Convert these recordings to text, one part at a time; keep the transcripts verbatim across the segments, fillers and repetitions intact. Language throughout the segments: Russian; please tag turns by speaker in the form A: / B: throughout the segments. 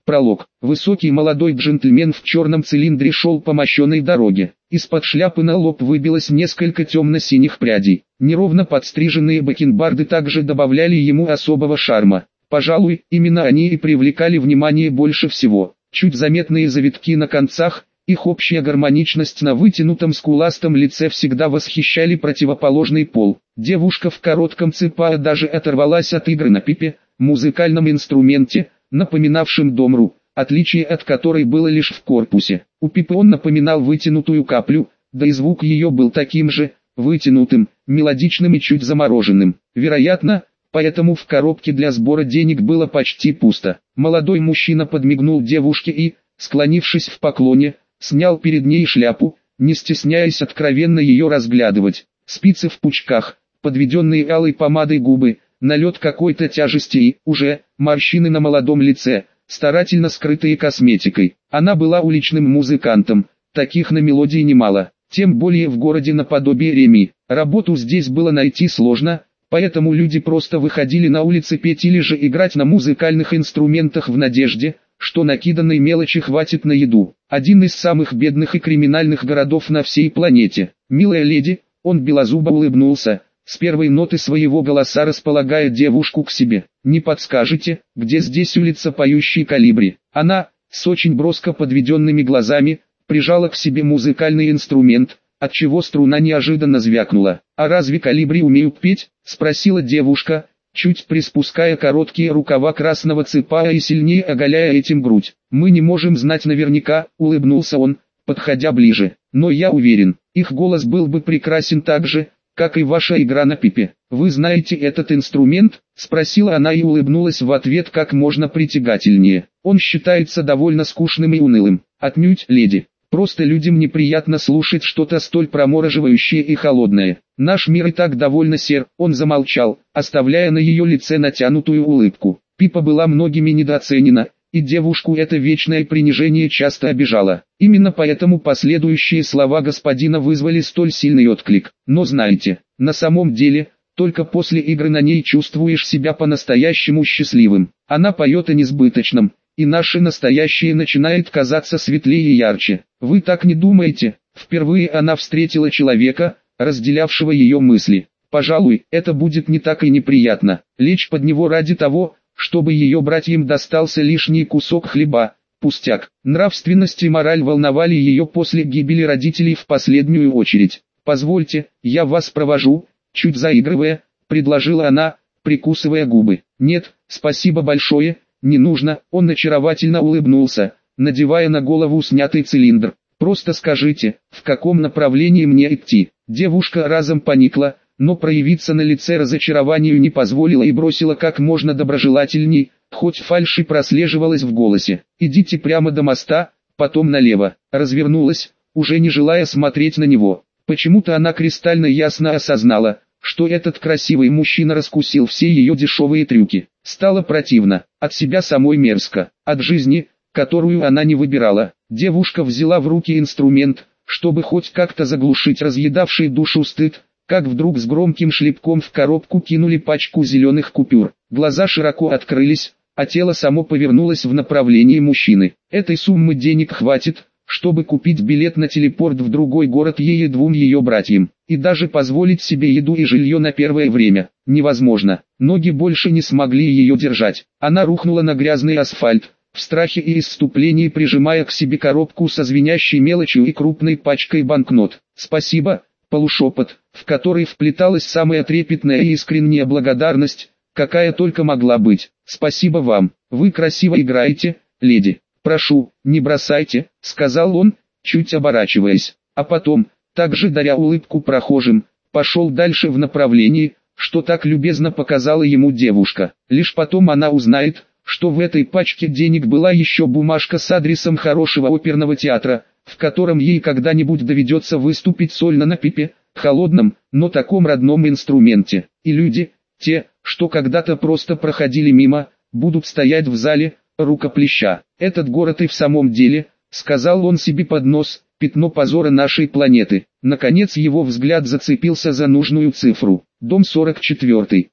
A: Пролог. Высокий молодой джентльмен в черном цилиндре шел по мощенной дороге. Из-под шляпы на лоб выбилось несколько темно-синих прядей. Неровно подстриженные бакенбарды также добавляли ему особого шарма. Пожалуй, именно они и привлекали внимание больше всего. Чуть заметные завитки на концах, их общая гармоничность на вытянутом скуластом лице всегда восхищали противоположный пол. Девушка в коротком ципае даже оторвалась от игры на пипе, музыкальном инструменте, напоминавшем домру, отличие от которой было лишь в корпусе. У пипы он напоминал вытянутую каплю, да и звук ее был таким же, вытянутым, мелодичным и чуть замороженным. Вероятно, поэтому в коробке для сбора денег было почти пусто. Молодой мужчина подмигнул девушке и, склонившись в поклоне, снял перед ней шляпу, не стесняясь откровенно ее разглядывать. Спицы в пучках, подведенные алой помадой губы, налет какой-то тяжести и, уже, морщины на молодом лице, старательно скрытые косметикой. Она была уличным музыкантом, таких на мелодии немало, тем более в городе наподобие Реми. Работу здесь было найти сложно, поэтому люди просто выходили на улицы петь или же играть на музыкальных инструментах в надежде, что накиданной мелочи хватит на еду. Один из самых бедных и криминальных городов на всей планете. «Милая леди», он белозубо улыбнулся, с первой ноты своего голоса располагая девушку к себе. «Не подскажете, где здесь улица Поющей Колибри?» Она, с очень броско подведенными глазами, прижала к себе музыкальный инструмент, отчего струна неожиданно звякнула. «А разве Колибри умеют петь?» — спросила девушка, чуть приспуская короткие рукава красного ципая и сильнее оголяя этим грудь. «Мы не можем знать наверняка», — улыбнулся он, подходя ближе. «Но я уверен, их голос был бы прекрасен так же, как и ваша игра на пипе. Вы знаете этот инструмент?» — спросила она и улыбнулась в ответ как можно притягательнее. «Он считается довольно скучным и унылым». «Отнюдь, леди. Просто людям неприятно слушать что-то столь промораживающее и холодное. Наш мир и так довольно сер». Он замолчал, оставляя на ее лице натянутую улыбку. Пипа была многими недооценена, и девушку это вечное принижение часто обижало. Именно поэтому последующие слова господина вызвали столь сильный отклик. «Но знаете, на самом деле, только после игры на ней чувствуешь себя по-настоящему счастливым. Она поет о несбыточном, и наше настоящее начинает казаться светлее и ярче. Вы так не думаете?» Впервые она встретила человека, разделявшего ее мысли. Пожалуй, это будет не так и неприятно, лечь под него ради того, чтобы ее братьям достался лишний кусок хлеба. Пустяк. Нравственность и мораль волновали ее после гибели родителей в последнюю очередь. «Позвольте, я вас провожу», чуть заигрывая, предложила она, прикусывая губы. «Нет, спасибо большое, не нужно», он очаровательно улыбнулся, надевая на голову снятый цилиндр. «Просто скажите, в каком направлении мне идти?» Девушка разом поникла, но проявиться на лице разочарованию не позволила и бросила как можно доброжелательней, хоть фальшь и прослеживалась в голосе. «Идите прямо до моста, потом налево». Развернулась, уже не желая смотреть на него. Почему-то она кристально ясно осознала, что этот красивый мужчина раскусил все ее дешевые трюки. Стало противно, от себя самой мерзко, от жизни, которую она не выбирала. Девушка взяла в руки инструмент, чтобы хоть как-то заглушить разъедавший душу стыд, как вдруг с громким шлепком в коробку кинули пачку зеленых купюр. Глаза широко открылись, а тело само повернулось в направлении мужчины. Этой суммы денег хватит, чтобы купить билет на телепорт в другой город ей и двум ее братьям, и даже позволить себе еду и жилье на первое время. Невозможно, ноги больше не смогли ее держать. Она рухнула на грязный асфальт, в страхе и исступлении прижимая к себе коробку со звенящей мелочью и крупной пачкой банкнот. «Спасибо», полушепот, в который вплеталась самая трепетная и искренняя благодарность, какая только могла быть. «Спасибо вам, вы красиво играете, леди. Прошу, не бросайте», — сказал он, чуть оборачиваясь. А потом, также даря улыбку прохожим, пошел дальше в направлении, что так любезно показала ему девушка. Лишь потом она узнает, что в этой пачке денег была еще бумажка с адресом хорошего оперного театра, в котором ей когда-нибудь доведется выступить сольно на пипе, холодном, но таком родном инструменте. И люди, те, что когда-то просто проходили мимо, будут стоять в зале, рукоплеща. «Этот город и в самом деле», — сказал он себе под нос, — «пятно позора нашей планеты». Наконец его взгляд зацепился за нужную цифру. Дом сорок четыре.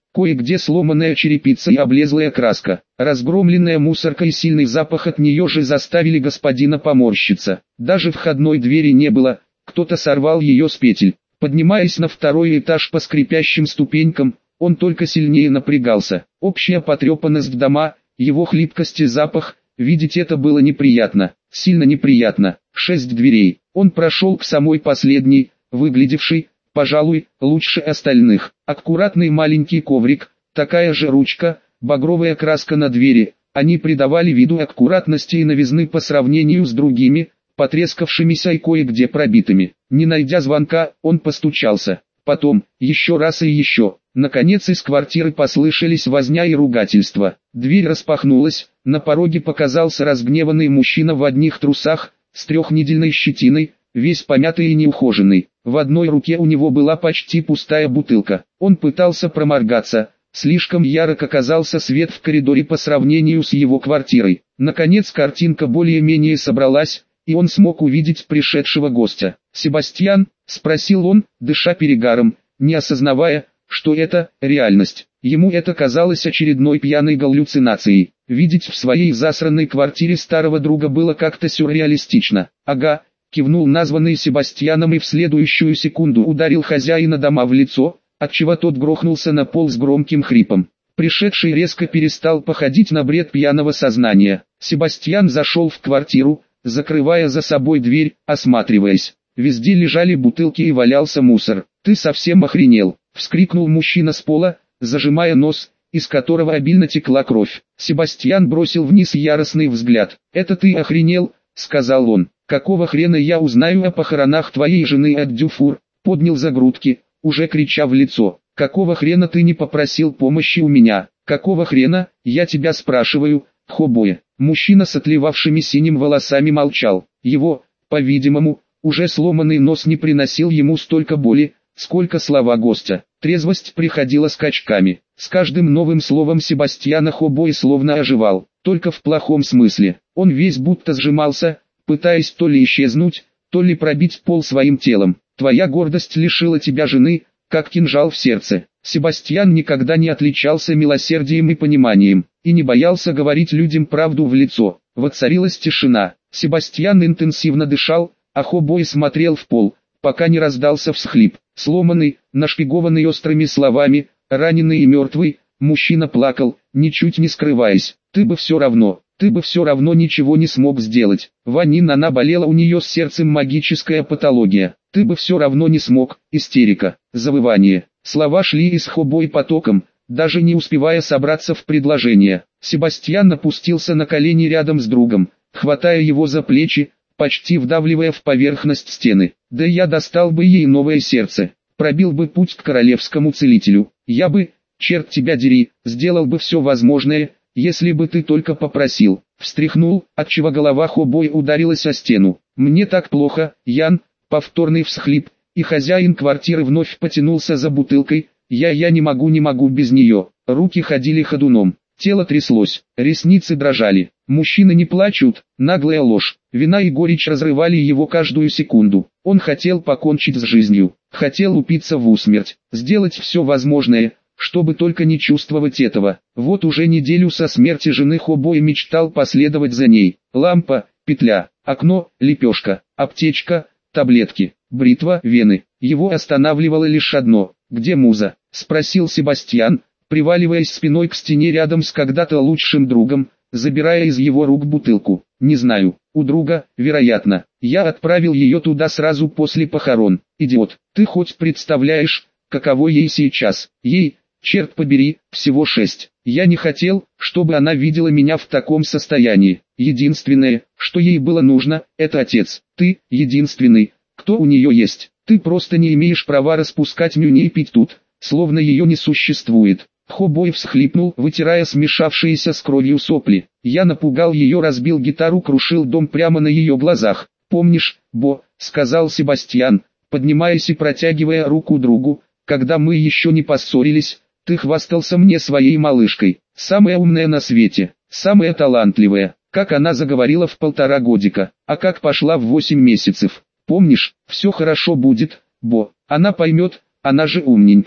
A: Кое-где сломанная черепица и облезлая краска. Разгромленная мусорка и сильный запах от нее же заставили господина поморщиться. Даже входной двери не было, кто-то сорвал ее с петель. Поднимаясь на второй этаж по скрипящим ступенькам, он только сильнее напрягался. Общая потрепанность дома, его хлипкость и запах, видеть это было неприятно, сильно неприятно. Шесть дверей. Он прошел к самой последней, выглядевшей, пожалуй, лучше остальных. Аккуратный маленький коврик, такая же ручка, багровая краска на двери. Они придавали виду аккуратности и новизны по сравнению с другими, потрескавшимися и кое-где пробитыми. Не найдя звонка, он постучался. Потом, еще раз и еще. Наконец из квартиры послышались возня и ругательства. Дверь распахнулась, на пороге показался разгневанный мужчина в одних трусах, с трехнедельной щетиной, весь помятый и неухоженный. В одной руке у него была почти пустая бутылка. Он пытался проморгаться, слишком ярок оказался свет в коридоре по сравнению с его квартирой. Наконец картинка более-менее собралась, и он смог увидеть пришедшего гостя. «Себастьян?» – спросил он, дыша перегаром, не осознавая, что это реальность. Ему это казалось очередной пьяной галлюцинацией. Видеть в своей засранной квартире старого друга было как-то сюрреалистично. «Ага», – кивнул названный Себастьяном и в следующую секунду ударил хозяина дома в лицо, отчего тот грохнулся на пол с громким хрипом. Пришедший резко перестал походить на бред пьяного сознания. Себастьян зашел в квартиру, закрывая за собой дверь, осматриваясь. Везде лежали бутылки и валялся мусор. «Ты совсем охренел!» — вскрикнул мужчина с пола, зажимая нос, из которого обильно текла кровь. Себастьян бросил вниз яростный взгляд. «Это ты охренел?» — сказал он. «Какого хрена я узнаю о похоронах твоей жены от Дюфур?» Поднял за грудки, уже крича в лицо. «Какого хрена ты не попросил помощи у меня? Какого хрена, я тебя спрашиваю, Хобоя?» Мужчина с отливавшими синим волосами молчал. Его, по-видимому, уже сломанный нос не приносил ему столько боли, сколько слова гостя. Трезвость приходила скачками. С каждым новым словом Себастьяна Хобой словно оживал, только в плохом смысле. Он весь будто сжимался, пытаясь то ли исчезнуть, то ли пробить пол своим телом. «Твоя гордость лишила тебя жены, как кинжал в сердце». Себастьян никогда не отличался милосердием и пониманием, и не боялся говорить людям правду в лицо. Воцарилась тишина. Себастьян интенсивно дышал, а Хобой смотрел в пол, пока не раздался всхлип. Сломанный, нашпигованный острыми словами, раненый и мертвый, мужчина плакал, ничуть не скрываясь. «Ты бы все равно, ты бы все равно ничего не смог сделать. Ванин, она болела, у нее с сердцем магическая патология. Ты бы все равно не смог». Истерика, завывание. Слова шли из Хобой потоком, даже не успевая собраться в предложение. Себастьян опустился на колени рядом с другом, хватая его за плечи, почти вдавливая в поверхность стены. «Да я достал бы ей новое сердце, пробил бы путь к королевскому целителю. Я бы, черт тебя дери, сделал бы все возможное, если бы ты только попросил». Встряхнул, отчего голова Хобой ударилась о стену. «Мне так плохо, Ян», повторный всхлип, и хозяин квартиры вновь потянулся за бутылкой. «Я, я не могу, не могу без нее». Руки ходили ходуном, тело тряслось, ресницы дрожали. Мужчины не плачут, наглая ложь. Вина и горечь разрывали его каждую секунду. Он хотел покончить с жизнью, хотел упиться в усмерть, сделать все возможное, чтобы только не чувствовать этого. Вот уже неделю со смерти жены Хобой мечтал последовать за ней. Лампа, петля, окно, лепешка, аптечка, таблетки, бритва, вены. Его останавливало лишь одно: «Где муза?» — спросил Себастьян, приваливаясь спиной к стене рядом с когда-то лучшим другом, забирая из его рук бутылку. «Не знаю, у друга, вероятно. Я отправил ее туда сразу после похорон. Идиот, ты хоть представляешь, каково ей сейчас? Ей, черт побери, всего шесть. Я не хотел, чтобы она видела меня в таком состоянии. Единственное, что ей было нужно, это отец. Ты, единственный, кто у нее есть. Ты просто не имеешь права распускать нюни и пить тут, словно ее не существует». Хобой всхлипнул, вытирая смешавшиеся с кровью сопли. «Я напугал ее, разбил гитару, крушил дом прямо на ее глазах. Помнишь, Бо?» — сказал Себастьян, поднимаясь и протягивая руку другу. «Когда мы еще не поссорились, ты хвастался мне своей малышкой. Самая умная на свете, самая талантливая. Как она заговорила в полтора годика, а как пошла в восемь месяцев. Помнишь? Все хорошо будет, Бо. Она поймет, она же умненькая».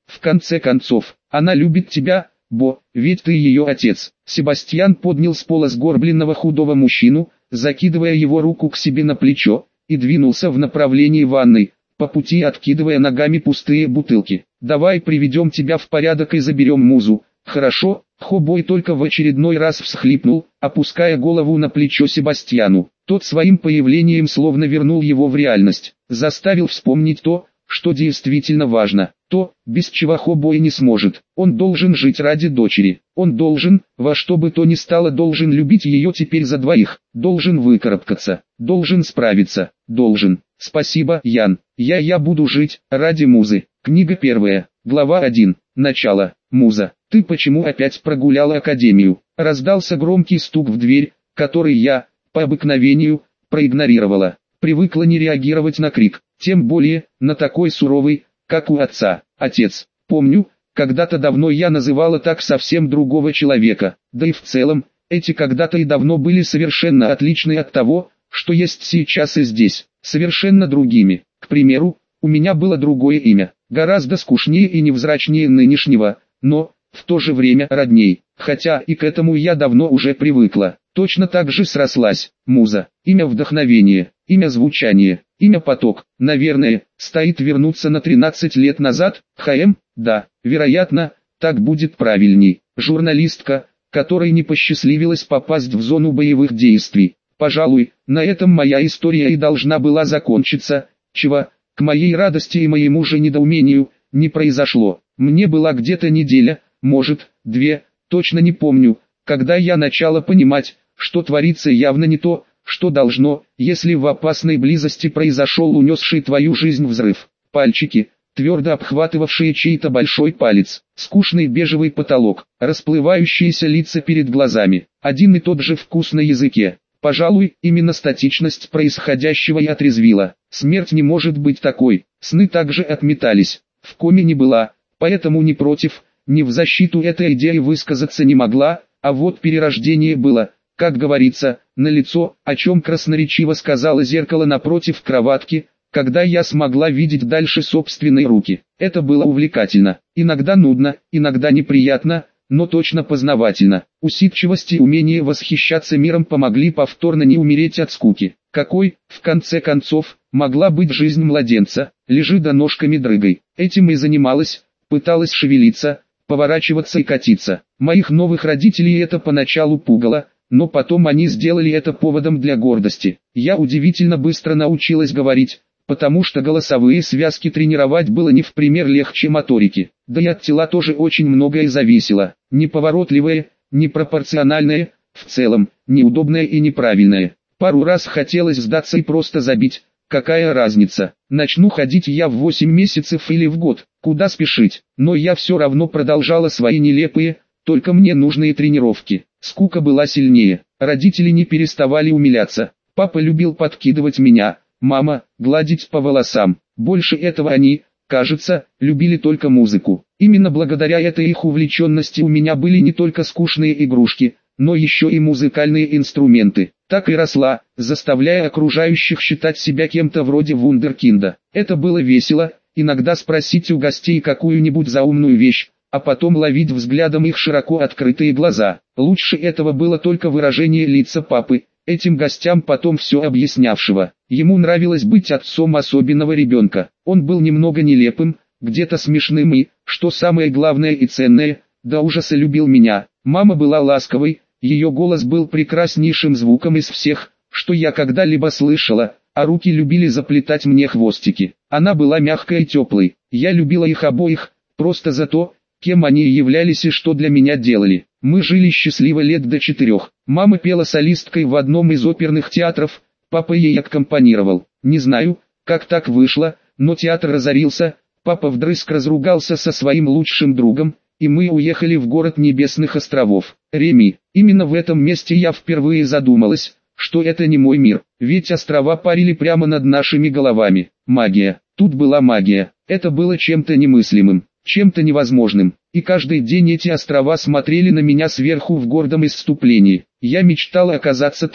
A: В конце концов, она любит тебя, Бо, ведь ты ее отец. Себастьян поднял с пола сгорбленного худого мужчину, закидывая его руку к себе на плечо, и двинулся в направлении ванной, по пути откидывая ногами пустые бутылки. «Давай приведем тебя в порядок и заберем музу, хорошо?» Хобой только в очередной раз всхлипнул, опуская голову на плечо Себастьяну. Тот своим появлением словно вернул его в реальность, заставил вспомнить то, что действительно важно, то, без чего Хобой не сможет. Он должен жить ради дочери, он должен, во что бы то ни стало, должен любить ее теперь за двоих, должен выкарабкаться, должен справиться, должен. Спасибо, Ян, я я буду жить, ради музы. Книга первая, глава один, начало. Муза, ты почему опять прогуляла академию? Раздался громкий стук в дверь, который я, по обыкновению, проигнорировала. Привыкла не реагировать на крик, тем более, на такой суровый, как у отца. Отец, помню, когда-то давно я называла так совсем другого человека, да и в целом, эти когда-то и давно были совершенно отличны от того, что есть сейчас и здесь, совершенно другими. К примеру, у меня было другое имя, гораздо скучнее и невзрачнее нынешнего, но, в то же время родней, хотя и к этому я давно уже привыкла. Точно так же срослась, муза, имя вдохновение, имя звучание, имя поток, наверное, стоит вернуться на тринадцать лет назад, ХМ, да, вероятно, так будет правильней. Журналистка, которой не посчастливилось попасть в зону боевых действий. Пожалуй, на этом моя история и должна была закончиться, чего, к моей радости и моему же недоумению, не произошло. Мне была где-то неделя, может, две, точно не помню, когда я начала понимать, что творится явно не то, что должно, если в опасной близости произошел унесший твою жизнь взрыв. Пальчики, твердо обхватывавшие чей-то большой палец, скучный бежевый потолок, расплывающиеся лица перед глазами, один и тот же вкус на языке. Пожалуй, именно статичность происходящего и отрезвила. Смерть не может быть такой, сны также отметались, в коме не была, поэтому ни против, ни в защиту этой идеи высказаться не могла, а вот перерождение было, как говорится, налицо, о чем красноречиво сказала зеркало напротив кроватки, когда я смогла видеть дальше собственные руки. Это было увлекательно, иногда нудно, иногда неприятно, но точно познавательно. Усидчивость и умение восхищаться миром помогли повторно не умереть от скуки. Какой, в конце концов, могла быть жизнь младенца, лежи да ножками дрыгай. Этим и занималась, пыталась шевелиться, поворачиваться и катиться. Моих новых родителей это поначалу пугало, но потом они сделали это поводом для гордости. Я удивительно быстро научилась говорить, потому что голосовые связки тренировать было не в пример легче моторики. Да и от тела тоже очень многое зависело. Неповоротливое, непропорциональное, в целом, неудобное и неправильное. Пару раз хотелось сдаться и просто забить. Какая разница, начну ходить я в восемь месяцев или в год, куда спешить. Но я все равно продолжала свои нелепые, только мне нужные тренировки. Скука была сильнее, родители не переставали умиляться. Папа любил подкидывать меня, мама – гладить по волосам. Больше этого они, кажется, любили только музыку. Именно благодаря этой их увлеченности у меня были не только скучные игрушки, но еще и музыкальные инструменты. Так и росла, заставляя окружающих считать себя кем-то вроде вундеркинда. Это было весело, иногда спросить у гостей какую-нибудь заумную вещь, а потом ловить взглядом их широко открытые глаза. Лучше этого было только выражение лица папы, этим гостям потом все объяснявшего. Ему нравилось быть отцом особенного ребенка. Он был немного нелепым, где-то смешным и, что самое главное и ценное, до ужаса любил меня. Мама была ласковой, ее голос был прекраснейшим звуком из всех, что я когда-либо слышала, а руки любили заплетать мне хвостики. Она была мягкой и теплой, я любила их обоих, просто за то, кем они являлись и что для меня делали. Мы жили счастливо лет до четырех. Мама пела солисткой в одном из оперных театров, папа ей аккомпанировал. Не знаю, как так вышло, но театр разорился, папа вдрызг разругался со своим лучшим другом, и мы уехали в город Небесных островов, Реми. Именно в этом месте я впервые задумалась, что это не мой мир, ведь острова парили прямо над нашими головами. Магия, тут была магия, это было чем-то немыслимым, чем-то невозможным, и каждый день эти острова смотрели на меня сверху в гордом исступлении. Я мечтала оказаться там,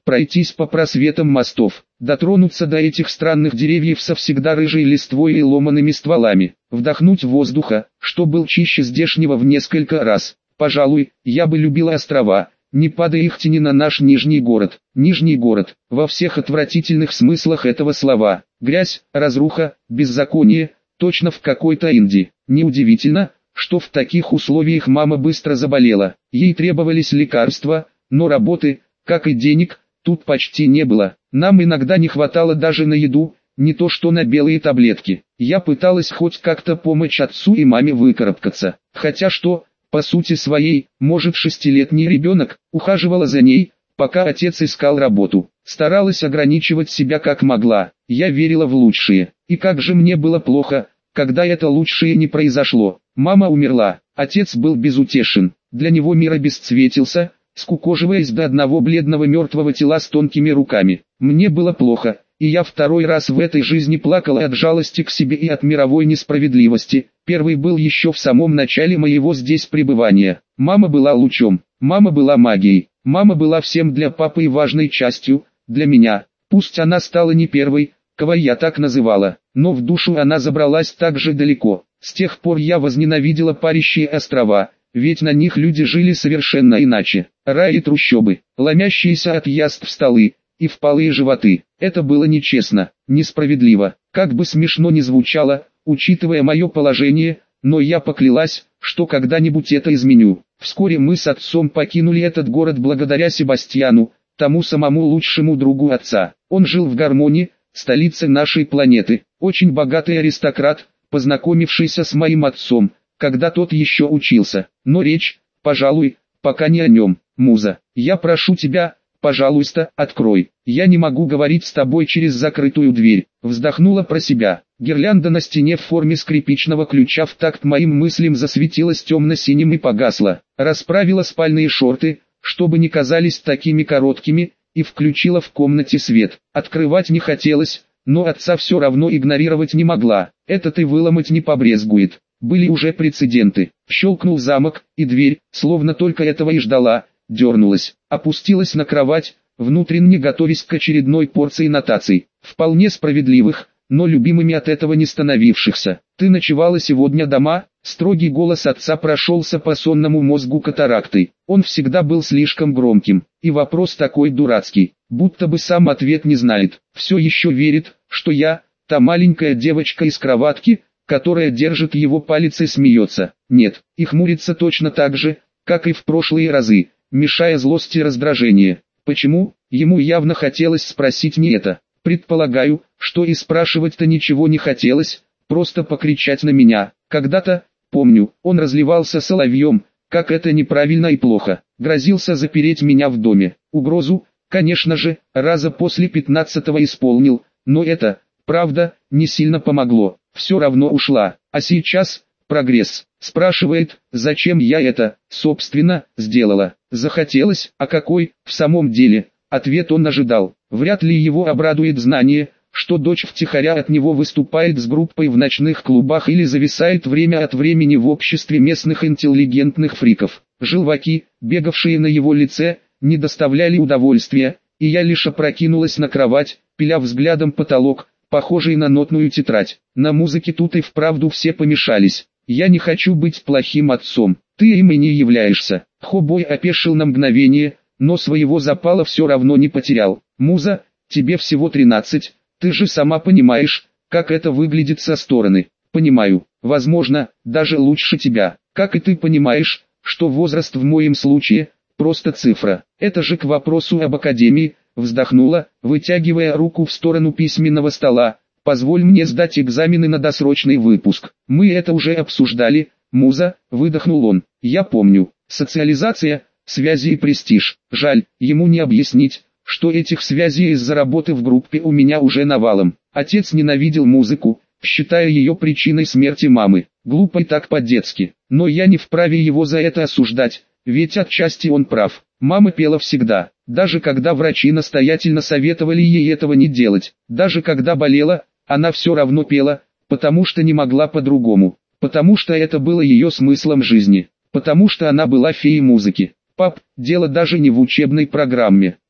A: пройтись по просветам мостов, дотронуться до этих странных деревьев со всегда рыжей листвой и ломаными стволами, вдохнуть воздуха, что был чище здешнего в несколько раз. Пожалуй, я бы любила острова, не падая их тени на наш Нижний город. Нижний город, во всех отвратительных смыслах этого слова. Грязь, разруха, беззаконие, точно в какой-то Индии. Неудивительно, что в таких условиях мама быстро заболела. Ей требовались лекарства, но работы, как и денег, тут почти не было. Нам иногда не хватало даже на еду, не то что на белые таблетки. Я пыталась хоть как-то помочь отцу и маме выкарабкаться. Хотя что, по сути своей, может шестилетний ребенок, ухаживала за ней, пока отец искал работу. Старалась ограничивать себя как могла. Я верила в лучшее. И как же мне было плохо, когда это лучшее не произошло. Мама умерла, отец был безутешен. Для него мир обесцветился, скукоживаясь до одного бледного мертвого тела с тонкими руками. Мне было плохо, и я второй раз в этой жизни плакала от жалости к себе и от мировой несправедливости. Первый был еще в самом начале моего здесь пребывания. Мама была лучом, мама была магией, мама была всем для папы и важной частью, для меня. Пусть она стала не первой, кого я так называла, но в душу она забралась так же далеко. С тех пор я возненавидела парящие острова, ведь на них люди жили совершенно иначе. Рай и трущобы, ломящиеся от яств столы и впалые животы. Это было нечестно, несправедливо, как бы смешно ни звучало, учитывая мое положение, но я поклялась, что когда-нибудь это изменю. Вскоре мы с отцом покинули этот город благодаря Себастьяну, тому самому лучшему другу отца. Он жил в Гармонии, столице нашей планеты, очень богатый аристократ, познакомившийся с моим отцом, когда тот еще учился. Но речь, пожалуй, пока не о нем. Муза, я прошу тебя, пожалуйста, открой. Я не могу говорить с тобой через закрытую дверь. Вздохнула про себя. Гирлянда на стене в форме скрипичного ключа в такт моим мыслям засветилась темно-синим и погасла. Расправила спальные шорты, чтобы не казались такими короткими, и включила в комнате свет. Открывать не хотелось, но отца все равно игнорировать не могла. Этот и выломать не побрезгует. Были уже прецеденты. Щелкнул замок, и дверь, словно только этого и ждала, дернулась. Опустилась на кровать, внутренне готовясь к очередной порции нотаций. Вполне справедливых, но любимыми от этого не становившихся. «Ты ночевала сегодня дома?» Строгий голос отца прошелся по сонному мозгу катарактой. Он всегда был слишком громким, и вопрос такой дурацкий, будто бы сам ответ не знает. Все еще верит, что я, та маленькая девочка из кроватки, которая держит его палец и смеется. Нет, и хмурится точно так же, как и в прошлые разы, мешая злость и раздражение. Почему? Ему явно хотелось спросить не это. Предполагаю, что и спрашивать-то ничего не хотелось, просто покричать на меня. Когда-то, помню, он разливался соловьем, как это неправильно и плохо. Грозился запереть меня в доме. Угрозу, конечно же, раза после пятнадцатого исполнил, но это, правда, не сильно помогло. Все равно ушла. А сейчас, прогресс. Спрашивает, зачем я это, собственно, сделала. Захотелось, а какой, в самом деле, ответ он ожидал. Вряд ли его обрадует знание, что дочь втихаря от него выступает с группой в ночных клубах или зависает время от времени в обществе местных интеллигентных фриков. Желваки, бегавшие на его лице, не доставляли удовольствия, и я лишь опрокинулась на кровать, пиля взглядом потолок, похожий на нотную тетрадь. На музыке тут и вправду все помешались. Я не хочу быть плохим отцом. Ты им и не являешься. Хобой опешил на мгновение, но своего запала все равно не потерял. Муза, тебе всего тринадцать, ты же сама понимаешь, как это выглядит со стороны. Понимаю, возможно, даже лучше тебя. Как и ты понимаешь, что возраст в моем случае – просто цифра. Это же к вопросу об академии, вздохнула, вытягивая руку в сторону письменного стола. Позволь мне сдать экзамены на досрочный выпуск. Мы это уже обсуждали, Муза, выдохнул он. Я помню. Социализация, связи и престиж. Жаль, ему не объяснить, что этих связей из-за работы в группе у меня уже навалом. Отец ненавидел музыку, считая ее причиной смерти мамы. Глупо и так по-детски. Но я не вправе его за это осуждать, ведь отчасти он прав. Мама пела всегда, даже когда врачи настоятельно советовали ей этого не делать. Даже когда болела, она все равно пела, потому что не могла по-другому. Потому что это было ее смыслом жизни. Потому что она была феей музыки. Пап, дело даже не в учебной программе.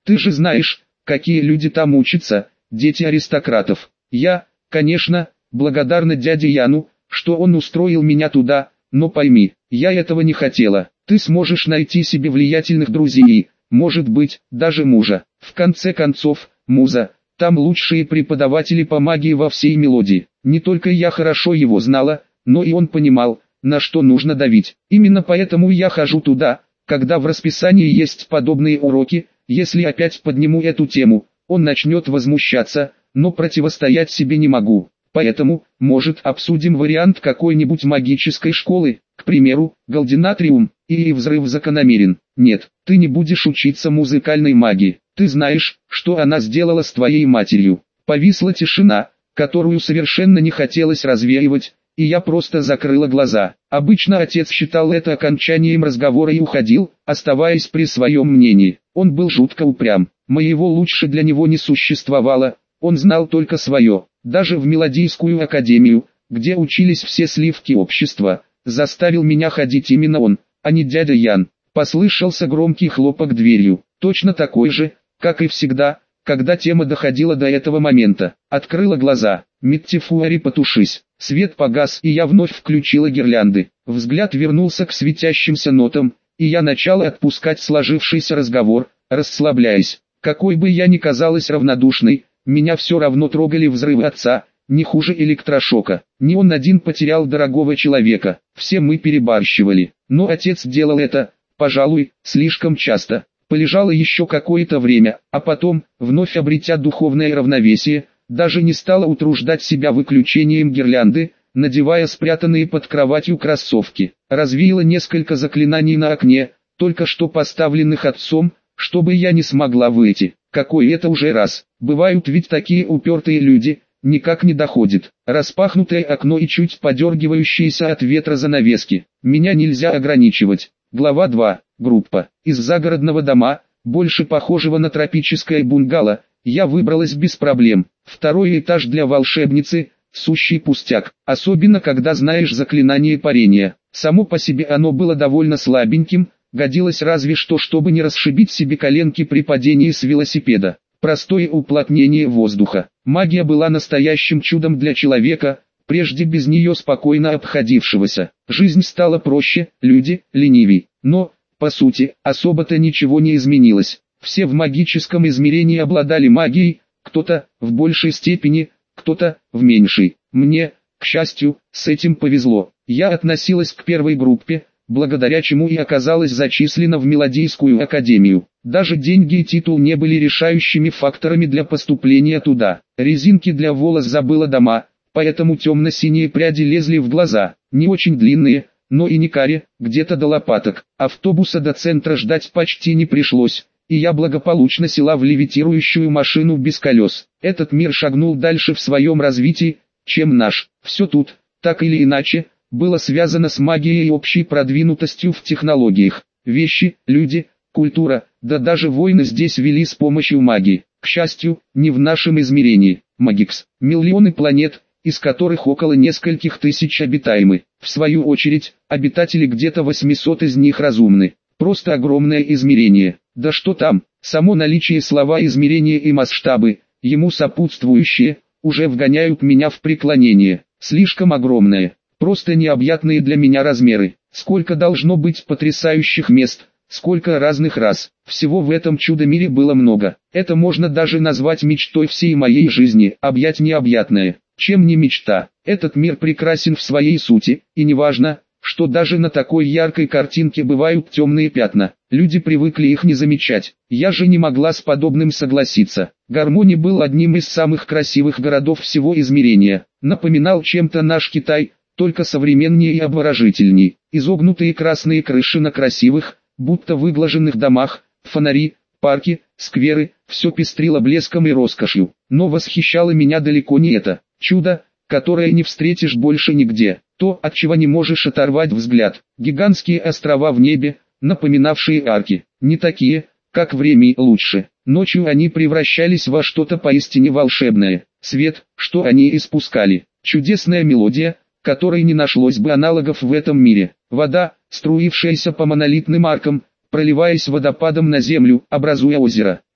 A: Ты же знаешь, какие люди там учатся, дети аристократов. Я, конечно, благодарна дяде Яну, что он устроил меня туда, но пойми, я этого не хотела. Ты сможешь найти себе влиятельных друзей, может быть, даже мужа. В конце концов, муза, там лучшие преподаватели по магии во всей Мелодии. Не только я хорошо его знала, но и он понимал, на что нужно давить. Именно поэтому я хожу туда, когда в расписании есть подобные уроки. Если опять подниму эту тему, он начнет возмущаться, но противостоять себе не могу. Поэтому, может, обсудим вариант какой-нибудь магической школы, к примеру, Галдинатриум, и взрыв закономерен. Нет, ты не будешь учиться музыкальной магии. Ты знаешь, что она сделала с твоей матерью. Повисла тишина, которую совершенно не хотелось развеивать, и я просто закрыла глаза. Обычно отец считал это окончанием разговора и уходил, оставаясь при своем мнении. Он был жутко упрям. Моего лучше для него не существовало, он знал только свое. Даже в Мелодийскую академию, где учились все сливки общества, заставил меня ходить именно он, а не дядя Ян. Послышался громкий хлопок дверью, точно такой же, как и всегда, когда тема доходила до этого момента. Открыла глаза, Миттифуари потушись. Свет погас, и я вновь включила гирлянды. Взгляд вернулся к светящимся нотам, и я начала отпускать сложившийся разговор, расслабляясь. Какой бы я ни казалась равнодушной, меня все равно трогали взрывы отца, не хуже электрошока. Не он один потерял дорогого человека, все мы перебарщивали. Но отец делал это, пожалуй, слишком часто. Полежала еще какое-то время, а потом, вновь обретя духовное равновесие, даже не стала утруждать себя выключением гирлянды, надевая спрятанные под кроватью кроссовки. Развеяла несколько заклинаний на окне, только что поставленных отцом, чтобы я не смогла выйти. Какой это уже раз. Бывают ведь такие упертые люди, никак не доходит. Распахнутое окно и чуть подергивающиеся от ветра занавески. Меня нельзя ограничивать. Глава два. Группа. Из загородного дома, больше похожего на тропическое бунгало, я выбралась без проблем. Второй этаж для волшебницы – сущий пустяк, особенно когда знаешь заклинание парения. Само по себе оно было довольно слабеньким, годилось разве что, чтобы не расшибить себе коленки при падении с велосипеда. Простое уплотнение воздуха. Магия была настоящим чудом для человека, прежде без нее спокойно обходившегося. Жизнь стала проще, люди – ленивей. Но, по сути, особо-то ничего не изменилось. Все в магическом измерении обладали магией, кто-то в большей степени, кто-то в меньшей. Мне, к счастью, с этим повезло. Я относилась к первой группе, благодаря чему и оказалась зачислена в Мелодийскую академию. Даже деньги и титул не были решающими факторами для поступления туда. Резинки для волос забыла дома, поэтому темно-синие пряди лезли в глаза, не очень длинные, но и не каре, где-то до лопаток. Автобуса до центра ждать почти не пришлось, и я благополучно села в левитирующую машину без колес. Этот мир шагнул дальше в своем развитии, чем наш. Все тут, так или иначе, было связано с магией и общей продвинутостью в технологиях. Вещи, люди, культура, да даже войны здесь вели с помощью магии. К счастью, не в нашем измерении. Магикс. Миллионы планет, из которых около нескольких тысяч обитаемы. В свою очередь, обитатели где-то восемьсот из них разумны. Просто огромное измерение. Да что там, само наличие слова измерения и масштабы, ему сопутствующие, уже вгоняют меня в преклонение. Слишком огромное, просто необъятные для меня размеры. Сколько должно быть потрясающих мест, сколько разных рас. Всего в этом чудо-мире было много. Это можно даже назвать мечтой всей моей жизни, объять необъятное. Чем не мечта? Этот мир прекрасен в своей сути, и неважно, что даже на такой яркой картинке бывают темные пятна. Люди привыкли их не замечать. Я же не могла с подобным согласиться. Гармони был одним из самых красивых городов всего измерения. Напоминал чем-то наш Китай, только современнее и обворожительней. Изогнутые красные крыши на красивых, будто выглаженных домах, фонари, парки, скверы, все пестрило блеском и роскошью. Но восхищало меня далеко не это. Чудо, которое не встретишь больше нигде. То, от чего не можешь оторвать взгляд. Гигантские острова в небе, напоминавшие арки. Не такие, как в Реме, лучше. Ночью они превращались во что-то поистине волшебное. Свет, что они испускали. Чудесная мелодия, которой не нашлось бы аналогов в этом мире. Вода, струившаяся по монолитным аркам, проливаясь водопадом на землю, образуя озеро.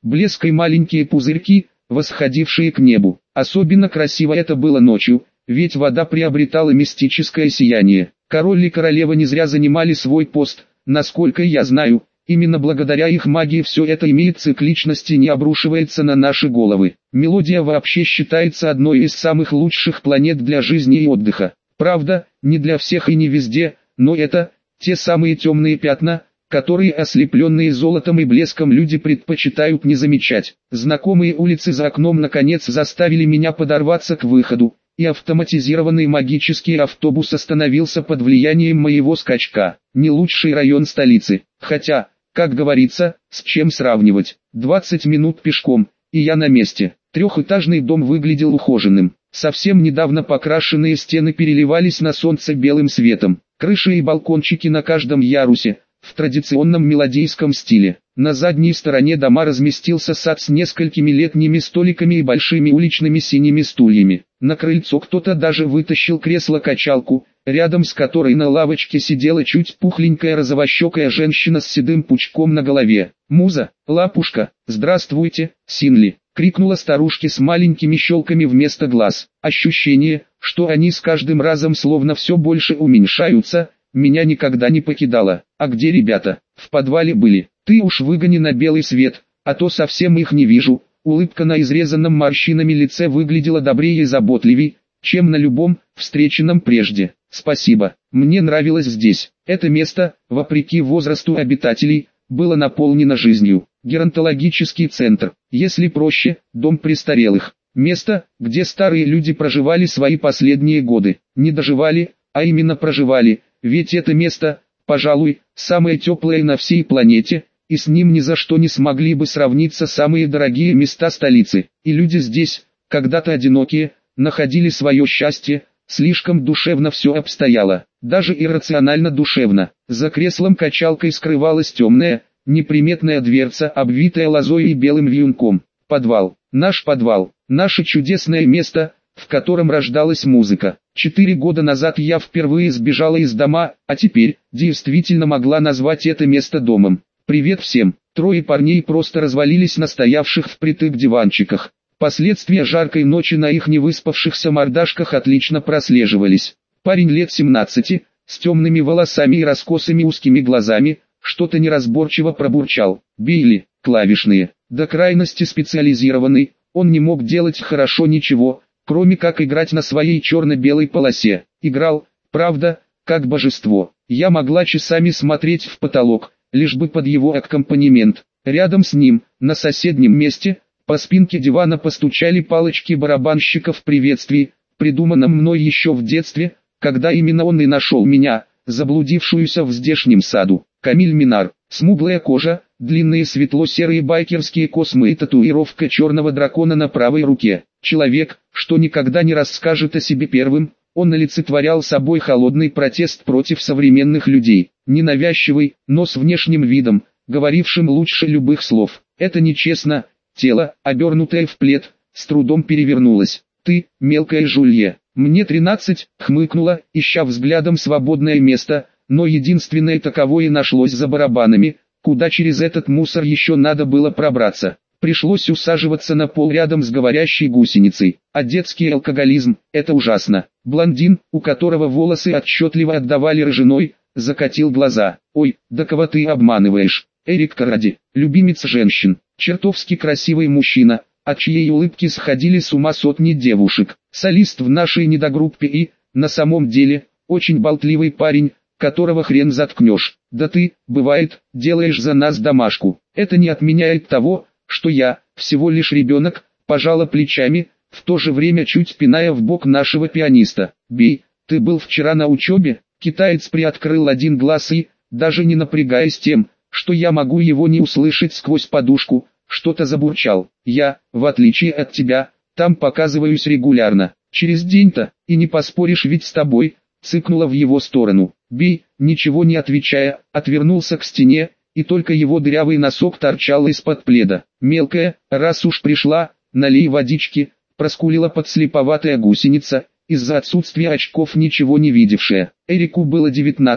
A: блеска и маленькие пузырьки, восходившие к небу. Особенно красиво это было ночью, ведь вода приобретала мистическое сияние. Король и королева не зря занимали свой пост, насколько я знаю. Именно благодаря их магии все это имеет цикличность и не обрушивается на наши головы. Мелодия вообще считается одной из самых лучших планет для жизни и отдыха. Правда, не для всех и не везде, но это те самые темные пятна, которые ослепленные золотом и блеском люди предпочитают не замечать. Знакомые улицы за окном наконец заставили меня подорваться к выходу, и автоматизированный магический автобус остановился под влиянием моего скачка. Не лучший район столицы, хотя... Как говорится, с чем сравнивать? двадцать минут пешком, и я на месте. Трехэтажный дом выглядел ухоженным. Совсем недавно покрашенные стены переливались на солнце белым светом. Крыши и балкончики на каждом ярусе, в традиционном мелодийском стиле. На задней стороне дома разместился сад с несколькими летними столиками и большими уличными синими стульями. На крыльцо кто-то даже вытащил кресло-качалку, рядом с которой на лавочке сидела чуть пухленькая розовощекая женщина с седым пучком на голове. «Муза, лапушка, здравствуйте, Синли!» — крикнула старушке с маленькими щелками вместо глаз. Ощущение, что они с каждым разом словно все больше уменьшаются, меня никогда не покидало. «А где ребята?» «В подвале были. Ты уж выгони на белый свет, а то совсем их не вижу». Улыбка на изрезанном морщинами лице выглядела добрее и заботливей, чем на любом, встреченном прежде. «Спасибо, мне нравилось здесь». Это место, вопреки возрасту обитателей, было наполнено жизнью. Геронтологический центр, если проще, дом престарелых. Место, где старые люди проживали свои последние годы. Не доживали, а именно проживали, ведь это место, пожалуй, самое теплое на всей планете, и с ним ни за что не смогли бы сравниться самые дорогие места столицы. И люди здесь, когда-то одинокие, находили свое счастье. Слишком душевно все обстояло, даже иррационально душевно. За креслом-качалкой скрывалась темная, неприметная дверца, обвитая лозой и белым вьюнком. Подвал, наш подвал, наше чудесное место, в котором рождалась музыка. Четыре года назад я впервые сбежала из дома, а теперь, действительно могла назвать это место домом. Привет всем. Трое парней просто развалились на стоявших впритык диванчиках. Последствия жаркой ночи на их невыспавшихся мордашках отлично прослеживались. Парень лет семнадцати, с темными волосами и раскосыми узкими глазами, что-то неразборчиво пробурчал. Бейли, клавишные, до крайности специализированный, он не мог делать хорошо ничего, кроме как играть на своей черно-белой полосе. Играл, правда, как божество. Я могла часами смотреть в потолок, лишь бы под его аккомпанемент. Рядом с ним, на соседнем месте, по спинке дивана постучали палочки барабанщиков в приветствии, придуманном мной еще в детстве, когда именно он и нашел меня, заблудившуюся в здешнем саду. Камиль Минар, смуглая кожа, длинные светло-серые байкерские космы и татуировка черного дракона на правой руке. Человек, что никогда не расскажет о себе первым, он олицетворял собой холодный протест против современных людей, ненавязчивый, но с внешним видом, говорившим лучше любых слов. Это нечестно. Тело, обернутое в плед, с трудом перевернулось. «Ты, мелкая жулье». «Мне тринадцать», — хмыкнула, ища взглядом свободное место, но единственное таковое нашлось за барабанами, куда через этот мусор еще надо было пробраться. Пришлось усаживаться на пол рядом с говорящей гусеницей. А детский алкоголизм — это ужасно. Блондин, у которого волосы отчетливо отдавали рыжиной, закатил глаза. «Ой, да кого ты обманываешь?» Эрик Каради, любимец женщин, чертовски красивый мужчина, от чьей улыбки сходили с ума сотни девушек. Солист в нашей недогруппе и, на самом деле, очень болтливый парень, которого хрен заткнешь. Да ты, бывает, делаешь за нас домашку. Это не отменяет того, что я, всего лишь ребенок, пожала плечами, в то же время чуть пиная в бок нашего пианиста. «Бей, ты был вчера на учебе?» Китаец приоткрыл один глаз и, даже не напрягаясь тем, что я могу его не услышать сквозь подушку, что-то забурчал. «Я, в отличие от тебя, там показываюсь регулярно. Через день-то, и не поспоришь ведь с тобой», цыкнула в его сторону. Бей, ничего не отвечая, отвернулся к стене, и только его дырявый носок торчал из-под пледа. «Мелкая, раз уж пришла, налей водички», проскулила подслеповатая гусеница, из-за отсутствия очков ничего не видевшая. Эрику было девятнадцать,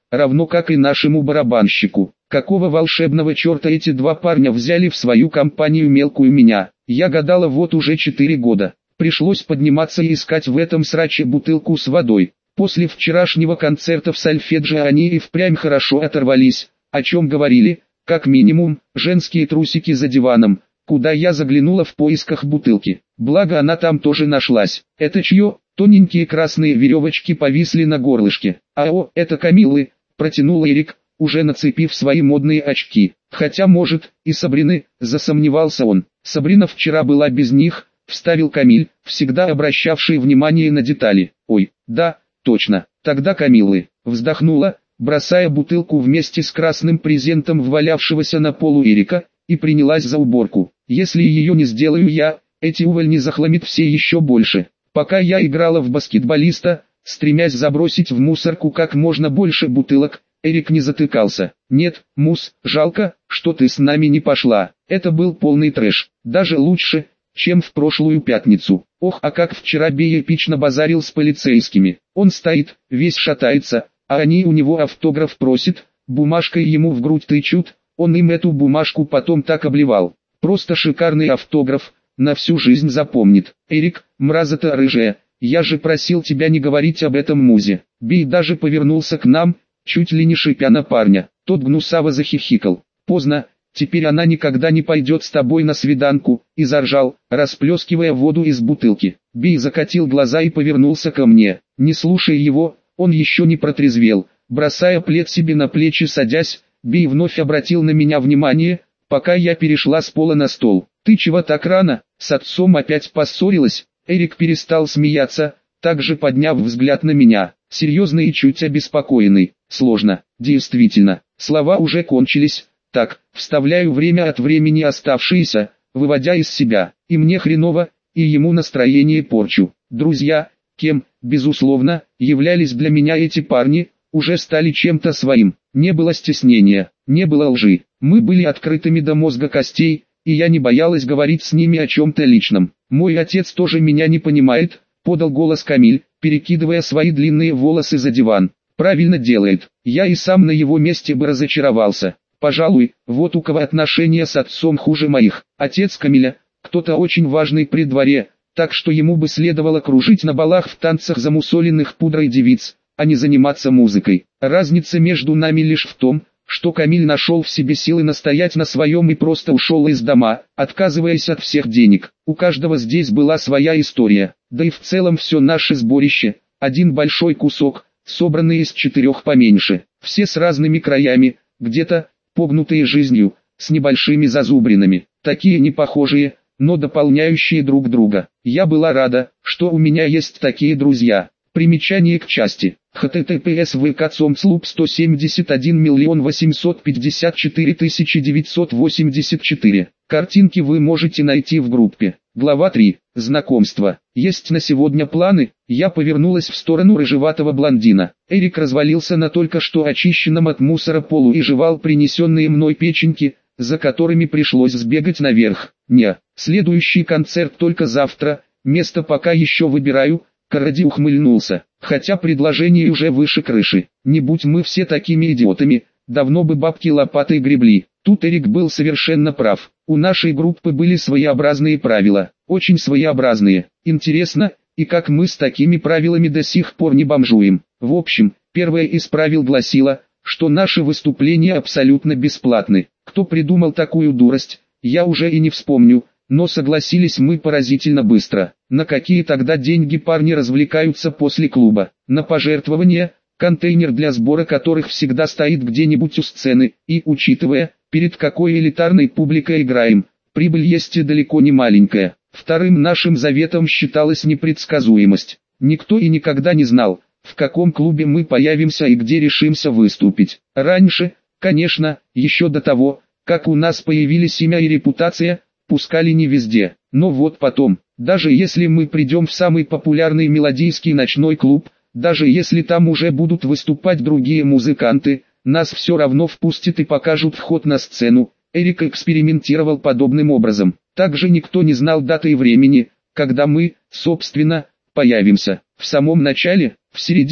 A: равно как и нашему барабанщику. Какого волшебного черта эти два парня взяли в свою компанию мелкую меня? Я гадала вот уже четыре года. Пришлось подниматься и искать в этом сраче бутылку с водой. После вчерашнего концерта в сольфеджио они и впрямь хорошо оторвались, о чем говорили, как минимум, женские трусики за диваном, куда я заглянула в поисках бутылки. Благо она там тоже нашлась. Это чье? Тоненькие красные веревочки повисли на горлышке. А о, это Камиллы, протянул Эрик, уже нацепив свои модные очки. Хотя может, и Сабрины, засомневался он. Сабрина вчера была без них, вставил Камиль, всегда обращавший внимание на детали. Ой, да, точно, тогда Камиллы. Вздохнула, бросая бутылку вместе с красным презентом в валявшегося на полу Эрика, и принялась за уборку. Если ее не сделаю я, эти увольни захламят все еще больше. Пока я играла в баскетболиста, стремясь забросить в мусорку как можно больше бутылок, Эрик не затыкался. Нет, Мус, жалко, что ты с нами не пошла. Это был полный трэш. Даже лучше, чем в прошлую пятницу. Ох, а как вчера Бей эпично базарил с полицейскими. Он стоит, весь шатается, а они у него автограф просят, бумажкой ему в грудь тычут, он им эту бумажку потом так обливал. Просто шикарный автограф, на всю жизнь запомнит. Эрик, мразота рыжая, я же просил тебя не говорить об этом Музе. Бей даже повернулся к нам, чуть ли не шипя на парня. Тот гнусаво захихикал. Поздно, теперь она никогда не пойдет с тобой на свиданку, и заржал, расплескивая воду из бутылки. Бей закатил глаза и повернулся ко мне. Не слушай его, он еще не протрезвел. Бросая плед себе на плечи, садясь, Бей вновь обратил на меня внимание, пока я перешла с пола на стол. Ты чего так рано? С отцом опять поссорилась? Эрик перестал смеяться, также подняв взгляд на меня, серьезный и чуть обеспокоенный. Сложно, действительно, слова уже кончились. Так, вставляю время от времени оставшиеся, выводя из себя, и мне хреново, и ему настроение порчу. Друзья, кем, безусловно, являлись для меня эти парни, уже стали чем-то своим. Не было стеснения, не было лжи. Мы были открытыми до мозга костей, и я не боялась говорить с ними о чем-то личном. Мой отец тоже меня не понимает, подал голос Камиль, перекидывая свои длинные волосы за диван. Правильно делает, я и сам на его месте бы разочаровался. Пожалуй, вот у кого отношения с отцом хуже моих. Отец Камиля, кто-то очень важный при дворе, так что ему бы следовало кружить на балах в танцах замусоленных пудрой девиц, а не заниматься музыкой. Разница между нами лишь в том, что Камиль нашел в себе силы настоять на своем и просто ушел из дома, отказываясь от всех денег. У каждого здесь была своя история, да и в целом все наше сборище, один большой кусок, собранный из четырех поменьше, все с разными краями, где-то погнутые жизнью, с небольшими зазубринами, такие непохожие, но дополняющие друг друга. Я была рада, что у меня есть такие друзья. Примечание к части. https vk.com слуп сто семьдесят один миллион восемьсот пятьдесят четыре тысячи девятьсот восемьдесят четыре. Картинки вы можете найти в группе. Глава три. Знакомство. Есть на сегодня планы? Я повернулась в сторону рыжеватого блондина. Эрик развалился на только что очищенном от мусора полу и жевал принесенные мной печеньки, за которыми пришлось сбегать наверх. Не, следующий концерт только завтра, место пока еще выбираю. Каради ухмыльнулся, хотя предложение уже выше крыши. Не будь мы все такими идиотами, давно бы бабки лопатой гребли. Тут Эрик был совершенно прав. У нашей группы были своеобразные правила, очень своеобразные. Интересно, и как мы с такими правилами до сих пор не бомжуем. В общем, первое из правил гласило, что наши выступления абсолютно бесплатны. Кто придумал такую дурость, я уже и не вспомню. Но согласились мы поразительно быстро. На какие тогда деньги парни развлекаются после клуба? На пожертвования, контейнер для сбора которых всегда стоит где-нибудь у сцены, и, учитывая, перед какой элитарной публикой играем, прибыль есть и далеко не маленькая. Вторым нашим заветом считалась непредсказуемость. Никто и никогда не знал, в каком клубе мы появимся и где решимся выступить. Раньше, конечно, еще до того, как у нас появились имя и репутация, пускали не везде, но вот потом, даже если мы придем в самый популярный мелодийский ночной клуб, даже если там уже будут выступать другие музыканты, нас все равно впустят и покажут вход на сцену. Эрик экспериментировал подобным образом. Также никто не знал даты и времени, когда мы, собственно, появимся. В самом начале, в середине,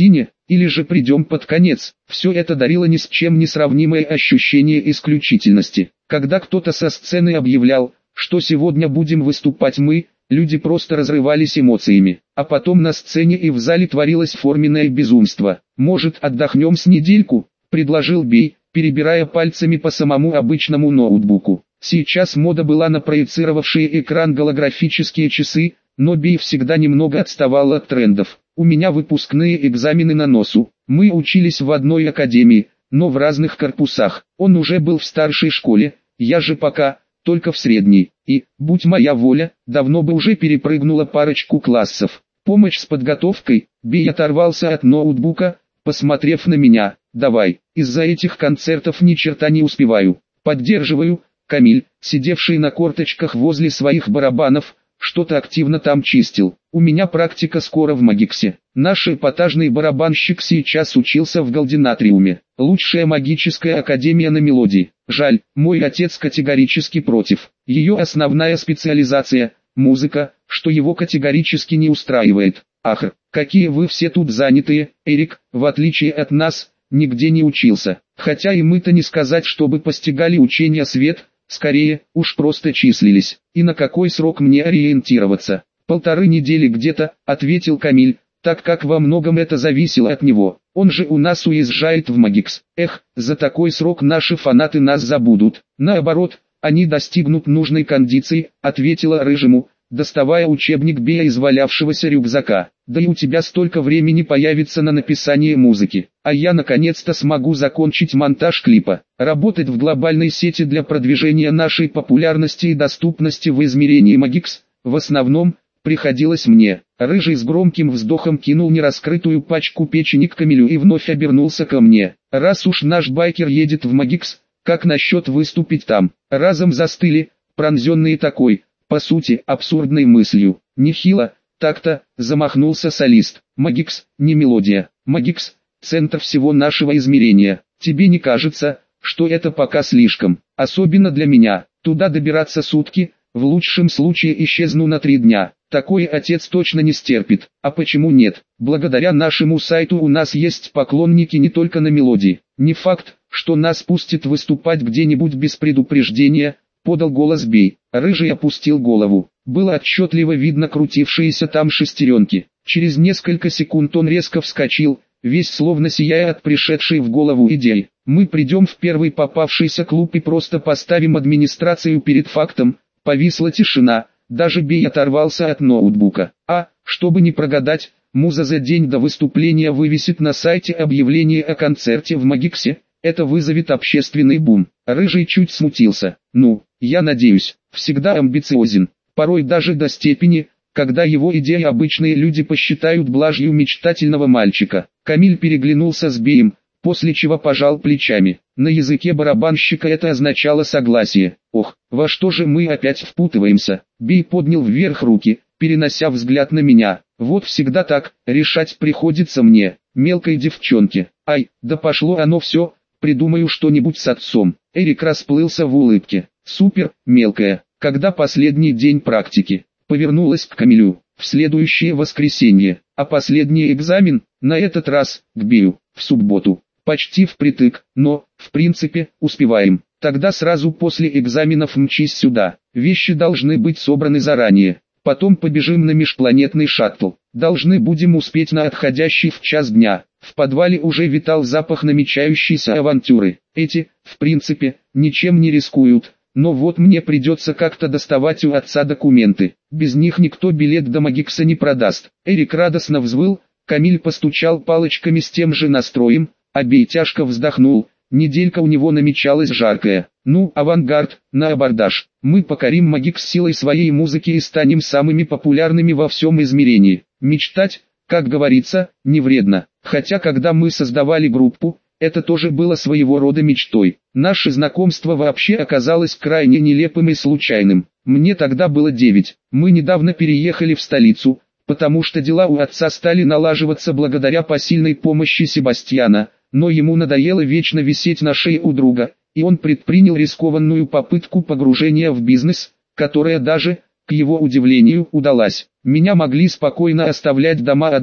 A: или же придем под конец. Все это дарило ни с чем не сравнимое ощущение исключительности. Когда кто-то со сцены объявлял, что сегодня будем выступать мы, люди просто разрывались эмоциями. А потом на сцене и в зале творилось форменное безумство. «Может, отдохнем с недельку?» – предложил Бей, перебирая пальцами по самому обычному ноутбуку. Сейчас мода была на проецировавшие экран голографические часы, но Бей всегда немного отставал от трендов. «У меня выпускные экзамены на носу. Мы учились в одной академии, но в разных корпусах. Он уже был в старшей школе, я же пока только в средней. И, будь моя воля, давно бы уже перепрыгнула парочку классов». Помощь с подготовкой. Бей оторвался от ноутбука, посмотрев на меня. «Давай, из-за этих концертов ни черта не успеваю». «Поддерживаю». Камиль, сидевший на корточках возле своих барабанов, что-то активно там чистил. «У меня практика скоро в Магиксе. Наш эпатажный барабанщик сейчас учился в Голдинатриуме. Лучшая магическая академия на мелодии. Жаль, мой отец категорически против. Ее основная специализация – музыка, что его категорически не устраивает. Ах, какие вы все тут занятые, Эрик, в отличие от нас, нигде не учился. Хотя и мы-то не сказать, чтобы постигали учения свет, скорее, уж просто числились. И на какой срок мне ориентироваться?» «Полторы недели где-то», — ответил Камиль, так как во многом это зависело от него. «Он же у нас уезжает в Магикс. Эх, за такой срок наши фанаты нас забудут». «Наоборот, они достигнут нужной кондиции», — ответила Рыжему, доставая учебник Бея из валявшегося рюкзака. «Да и у тебя столько времени появится на написание музыки, а я наконец-то смогу закончить монтаж клипа. Работать в глобальной сети для продвижения нашей популярности и доступности в измерении Магикс, в основном, приходилось мне». Рыжий с громким вздохом кинул нераскрытую пачку печени к Камилю и вновь обернулся ко мне. «Раз уж наш байкер едет в Магикс, как насчет выступить там?» Разом застыли, пронзенные такой, по сути, абсурдной мыслью. «Нехило, так-то», замахнулся солист. «Магикс, не мелодия. Магикс – центр всего нашего измерения. Тебе не кажется, что это пока слишком? Особенно для меня. Туда добираться сутки, в лучшем случае исчезну на три дня. Такое отец точно не стерпит. А почему нет? Благодаря нашему сайту у нас есть поклонники не только на мелодии. Не факт, что нас пустят выступать где-нибудь без предупреждения», подал голос Бей. Рыжий опустил голову. Было отчетливо видно крутившиеся там шестеренки. Через несколько секунд он резко вскочил, весь словно сияя от пришедшей в голову идеи. «Мы придем в первый попавшийся клуб и просто поставим администрацию перед фактом». Повисла тишина, даже Бей оторвался от ноутбука. «А, чтобы не прогадать, муза за день до выступления вывесит на сайте объявление о концерте в Магиксе. Это вызовет общественный бум». Рыжий чуть смутился. «Ну, я надеюсь, всегда амбициозен. Порой даже до степени, когда его идеи обычные люди посчитают блажью мечтательного мальчика». Камиль переглянулся с Беем, после чего пожал плечами. На языке барабанщика это означало согласие. «Ох, во что же мы опять впутываемся?» Бей поднял вверх руки, перенося взгляд на меня. «Вот всегда так, решать приходится мне, мелкой девчонке. Ай, да пошло оно все, придумаю что-нибудь с отцом». Эрик расплылся в улыбке. «Супер, мелкая, когда последний день практики?» Повернулась к Камилю. «В следующее воскресенье, а последний экзамен, на этот раз, к Бею, в субботу. Почти впритык, но, в принципе, успеваем. Тогда сразу после экзаменов мчись сюда. Вещи должны быть собраны заранее. Потом побежим на межпланетный шаттл. Должны будем успеть на отходящий в час дня». В подвале уже витал запах намечающейся авантюры. Эти, в принципе, ничем не рискуют. Но вот мне придется как-то доставать у отца документы. Без них никто билет до Магикса не продаст. Эрик радостно взвыл, Камиль постучал палочками с тем же настроем, а Бей тяжко вздохнул. Неделька у него намечалась жаркая. «Ну, авангард, на абордаж. Мы покорим Магикс силой своей музыки и станем самыми популярными во всем измерении». Мечтать, как говорится, не вредно. Хотя когда мы создавали группу, это тоже было своего рода мечтой. Наше знакомство вообще оказалось крайне нелепым и случайным. Мне тогда было девять. Мы недавно переехали в столицу, потому что дела у отца стали налаживаться благодаря посильной помощи Себастьяна, но ему надоело вечно висеть на шее у друга, и он предпринял рискованную попытку погружения в бизнес, которая даже, к его удивлению, удалась. Меня могли спокойно оставлять дома одну,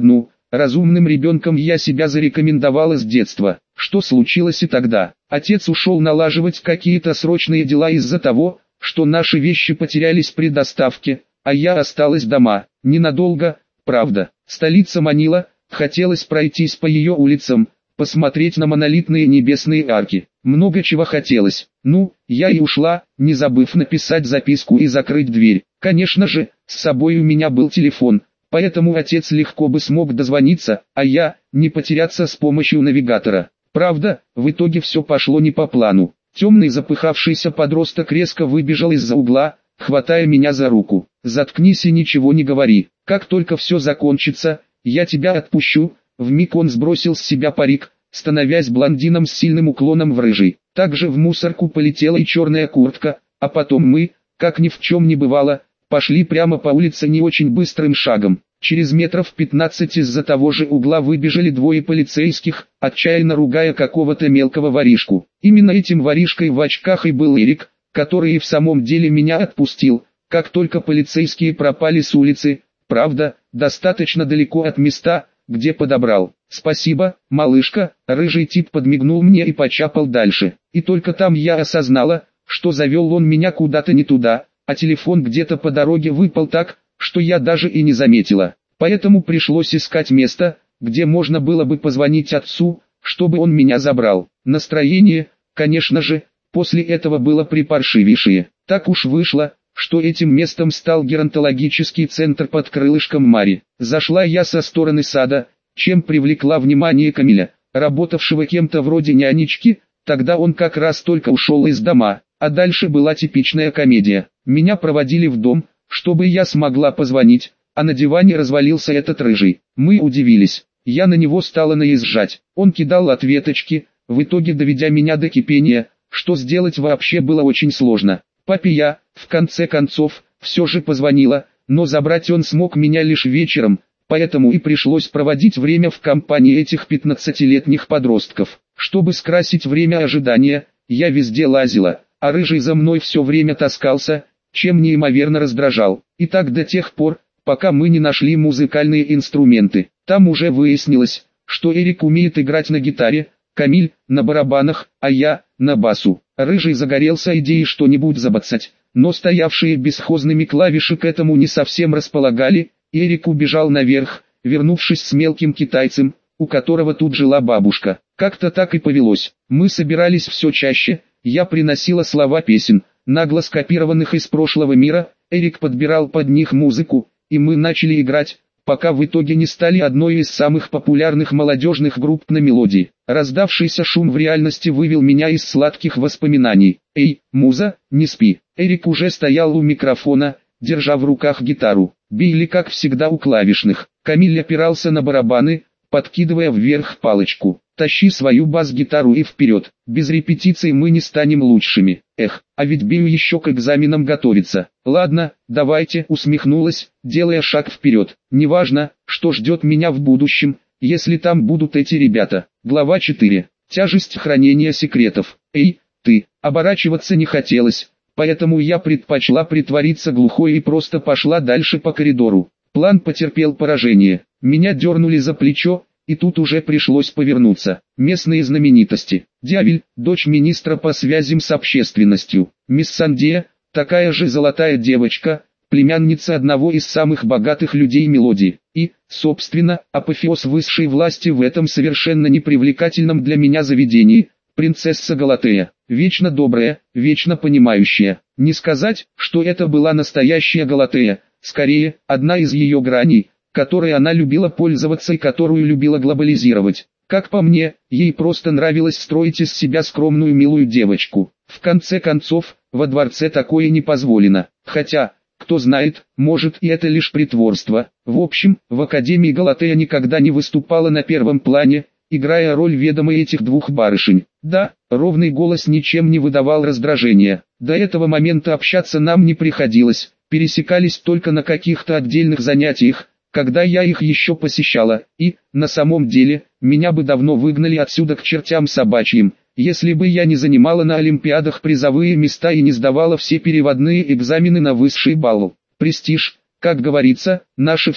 A: Разумным ребенком я себя зарекомендовала с детства. Что случилось и тогда? Отец ушел налаживать какие-то срочные дела из-за того, что наши вещи потерялись при доставке, а я осталась дома. Ненадолго, правда. Столица манила, хотелось пройтись по ее улицам, посмотреть на монолитные небесные арки. Много чего хотелось. Ну, я и ушла, не забыв написать записку и закрыть дверь. Конечно же, с собой у меня был телефон, поэтому отец легко бы смог дозвониться, а я, не потеряться с помощью навигатора. Правда, в итоге все пошло не по плану. Темный запыхавшийся подросток резко выбежал из-за угла, хватая меня за руку. «Заткнись и ничего не говори. Как только все закончится, я тебя отпущу». Вмиг он сбросил с себя парик, становясь блондином с сильным уклоном в рыжий. Также в мусорку полетела и черная куртка, а потом мы, как ни в чем не бывало, пошли прямо по улице не очень быстрым шагом. Через метров пятнадцать из-за того же угла выбежали двое полицейских, отчаянно ругая какого-то мелкого воришку. Именно этим воришкой в очках и был Эрик, который и в самом деле меня отпустил, как только полицейские пропали с улицы, правда, достаточно далеко от места, где подобрал. «Спасибо, малышка», рыжий тип подмигнул мне и почапал дальше. И только там я осознала, что завел он меня куда-то не туда, а телефон где-то по дороге выпал так, что я даже и не заметила. Поэтому пришлось искать место, где можно было бы позвонить отцу, чтобы он меня забрал. Настроение, конечно же, после этого было припаршивейшее. Так уж вышло, что этим местом стал геронтологический центр под крылышком Мари. Зашла я со стороны сада, чем привлекла внимание Камиля, работавшего кем-то вроде нянечки, тогда он как раз только ушел из дома, а дальше была типичная комедия. Меня проводили в дом, чтобы я смогла позвонить, а на диване развалился этот рыжий. Мы удивились, я на него стала наезжать, он кидал ответочки, в итоге доведя меня до кипения, что сделать вообще было очень сложно. Папе я, в конце концов, все же позвонила, но забрать он смог меня лишь вечером, поэтому и пришлось проводить время в компании этих пятнадцатилетних подростков. Чтобы скрасить время ожидания, я везде лазила, а рыжий за мной все время таскался, чем неимоверно раздражал. И так до тех пор, пока мы не нашли музыкальные инструменты. Там уже выяснилось, что Эрик умеет играть на гитаре, Камиль – на барабанах, а я – на басу. Рыжий загорелся идеей что-нибудь забацать, но стоявшие бесхозными клавиши к этому не совсем располагали, и Эрик убежал наверх, вернувшись с мелким китайцем, у которого тут жила бабушка. Как-то так и повелось. Мы собирались все чаще, я приносила слова песен, нагло скопированных из прошлого мира, Эрик подбирал под них музыку, и мы начали играть, пока в итоге не стали одной из самых популярных молодежных групп на мелодии. Раздавшийся шум в реальности вывел меня из сладких воспоминаний. «Эй, муза, не спи!» Эрик уже стоял у микрофона, держа в руках гитару. Били как всегда у клавишных. Камиль опирался на барабаны, подкидывая вверх палочку. «Тащи свою бас-гитару и вперед, без репетиций мы не станем лучшими». Эх, а ведь Бию еще к экзаменам готовится. «Ладно, давайте», усмехнулась, делая шаг вперед. «Неважно, что ждет меня в будущем, если там будут эти ребята». Глава четыре. Тяжесть хранения секретов. «Эй, ты!» Оборачиваться не хотелось, поэтому я предпочла притвориться глухой и просто пошла дальше по коридору. План потерпел поражение. Меня дернули за плечо, и тут уже пришлось повернуться. Местные знаменитости. Дявиль, дочь министра по связям с общественностью. Мисс Сандия, такая же золотая девочка, племянница одного из самых богатых людей Мелодии. И, собственно, апофеоз высшей власти в этом совершенно непривлекательном для меня заведении, принцесса Галатея. Вечно добрая, вечно понимающая. Не сказать, что это была настоящая Галатея, скорее, одна из ее граней, которой она любила пользоваться и которую любила глобализировать. Как по мне, ей просто нравилось строить из себя скромную милую девочку. В конце концов, во дворце такое не позволено. Хотя, кто знает, может и это лишь притворство. В общем, в Академии Галатея никогда не выступала на первом плане, играя роль ведомой этих двух барышень. Да, ровный голос ничем не выдавал раздражения. До этого момента общаться нам не приходилось, пересекались только на каких-то отдельных занятиях, когда я их еще посещала, и, на самом деле, меня бы давно выгнали отсюда к чертям собачьим, если бы я не занимала на олимпиадах призовые места и не сдавала все переводные экзамены на высший балл. Престиж, как говорится, наше все.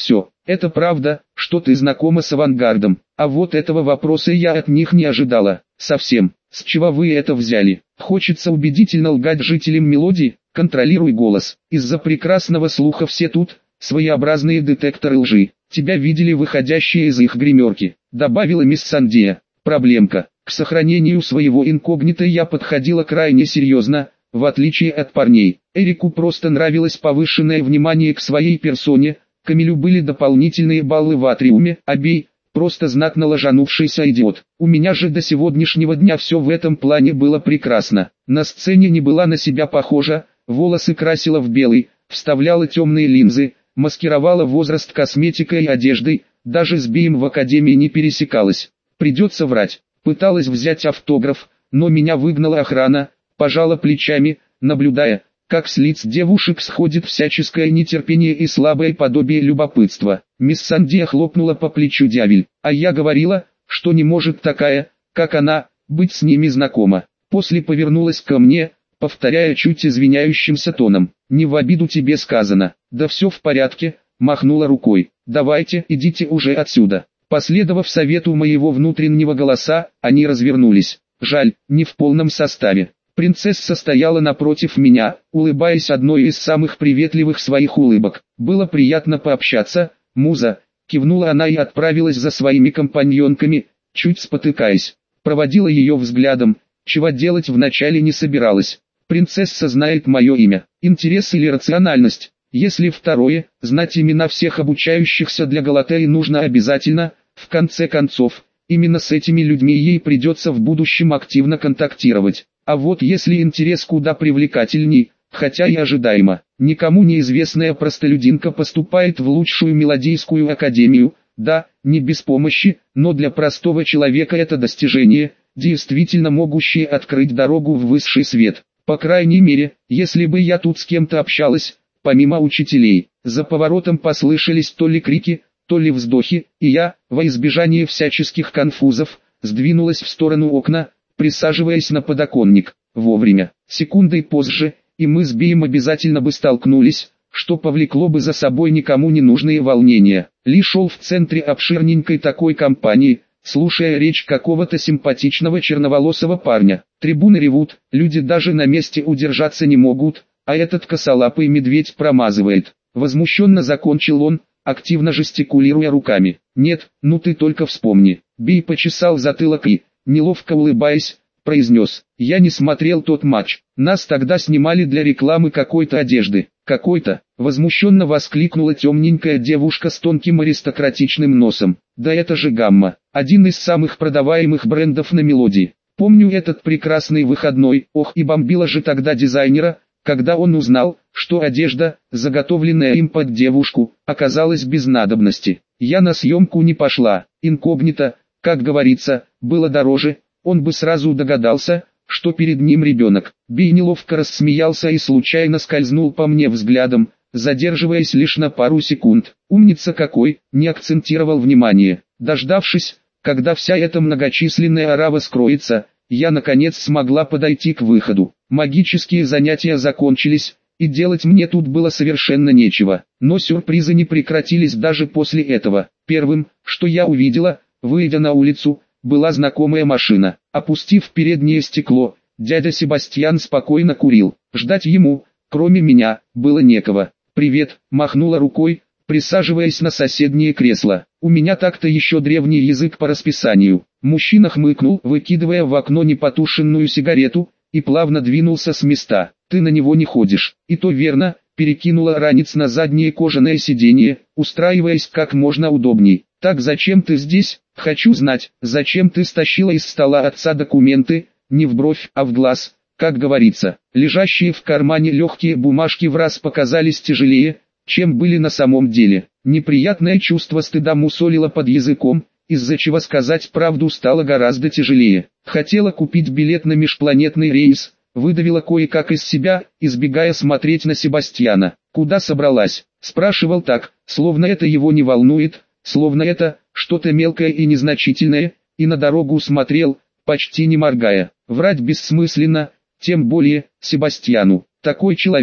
A: Это правда, что ты знакома с авангардом, а вот этого вопроса я от них не ожидала. Совсем. С чего вы это взяли? Хочется убедительно лгать жителям Мелодии? Контролируй голос. Из-за прекрасного слуха все тут, своеобразные детекторы лжи. Тебя видели выходящие из их гримерки, добавила мисс Сандия. Проблемка. К сохранению своего инкогнито я подходила крайне серьезно, в отличие от парней. Эрику просто нравилось повышенное внимание к своей персоне, Камилю были дополнительные баллы в атриуме, а Бей – просто знатно ложанувшийся идиот. У меня же до сегодняшнего дня все в этом плане было прекрасно. На сцене не была на себя похожа, волосы красила в белый, вставляла темные линзы, маскировала возраст косметикой и одеждой, даже с Бием в академии не пересекалась. Придется врать. Пыталась взять автограф, но меня выгнала охрана, пожала плечами, наблюдая, как с лиц девушек сходит всяческое нетерпение и слабое подобие любопытства. Мисс Сандия хлопнула по плечу Дявиль, а я говорила, что не может такая, как она, быть с ними знакома. После повернулась ко мне, повторяя чуть извиняющимся тоном: «Не в обиду тебе сказано». «Да все в порядке», махнула рукой. «Давайте, идите уже отсюда». Последовав совету моего внутреннего голоса, они развернулись. Жаль, не в полном составе. Принцесса стояла напротив меня, улыбаясь одной из самых приветливых своих улыбок. «Было приятно пообщаться, муза», кивнула она и отправилась за своими компаньонками, чуть спотыкаясь. Проводила ее взглядом, чего делать вначале не собиралась. Принцесса знает мое имя. Интерес или рациональность? Если второе, знать имена всех обучающихся для Галатеи нужно обязательно. В конце концов, именно с этими людьми ей придется в будущем активно контактировать. А вот если интерес куда привлекательней, хотя и ожидаемо, никому неизвестная простолюдинка поступает в лучшую мелодийскую академию, да, не без помощи, но для простого человека это достижение, действительно могущее открыть дорогу в высший свет. По крайней мере, если бы я тут с кем-то общалась, помимо учителей. За поворотом послышались то ли крики, то ли вздохи, и я, во избежание всяческих конфузов, сдвинулась в сторону окна, присаживаясь на подоконник. Вовремя. Секундой позже, и мы с Бием обязательно бы столкнулись, что повлекло бы за собой никому не нужные волнения. Ли шел в центре обширненькой такой компании, слушая речь какого-то симпатичного черноволосого парня. Трибуны ревут, люди даже на месте удержаться не могут, а этот косолапый медведь промазывает. Возмущенно закончил он, активно жестикулируя руками. «Нет, ну ты только вспомни». Бей почесал затылок и, неловко улыбаясь, произнес: «Я не смотрел тот матч. Нас тогда снимали для рекламы какой-то одежды». «Какой-то?» — возмущенно воскликнула темненькая девушка с тонким аристократичным носом. «Да это же Гамма, один из самых продаваемых брендов на Мелодии. Помню этот прекрасный выходной, ох, и бомбила же тогда дизайнера, когда он узнал, что одежда, заготовленная им под девушку, оказалась без надобности. Я на съемку не пошла, инкогнито, как говорится, было дороже, он бы сразу догадался, что перед ним ребенок». Бей неловко рассмеялся и случайно скользнул по мне взглядом, задерживаясь лишь на пару секунд. «Умница какой!» — не акцентировал внимание. Дождавшись, когда вся эта многочисленная орава скроется, я наконец смогла подойти к выходу. Магические занятия закончились, и делать мне тут было совершенно нечего. Но сюрпризы не прекратились даже после этого. Первым, что я увидела, выйдя на улицу, была знакомая машина. Опустив переднее стекло, дядя Себастьян спокойно курил. Ждать ему, кроме меня, было некого. «Привет», — махнула рукой, присаживаясь на соседнее кресло. «У меня так-то еще древний язык по расписанию». Мужчина хмыкнул, выкидывая в окно непотушенную сигарету, и плавно двинулся с места. «Ты на него не ходишь». «И то верно», — перекинула ранец на заднее кожаное сиденье, устраиваясь как можно удобней. «Так зачем ты здесь? Хочу знать, зачем ты стащила из стола отца документы, не в бровь, а в глаз». Как говорится, лежащие в кармане легкие бумажки враз показались тяжелее, чем были на самом деле. Неприятное чувство стыда мусолило под языком, из-за чего сказать правду стало гораздо тяжелее. Хотела купить билет на межпланетный рейс, выдавила кое-как из себя, избегая смотреть на Себастьяна. «Куда собралась?» — спрашивал так, словно это его не волнует, словно это что-то мелкое и незначительное, и на дорогу смотрел, почти не моргая. Врать бессмысленно, тем более Себастьяну. Такой человек,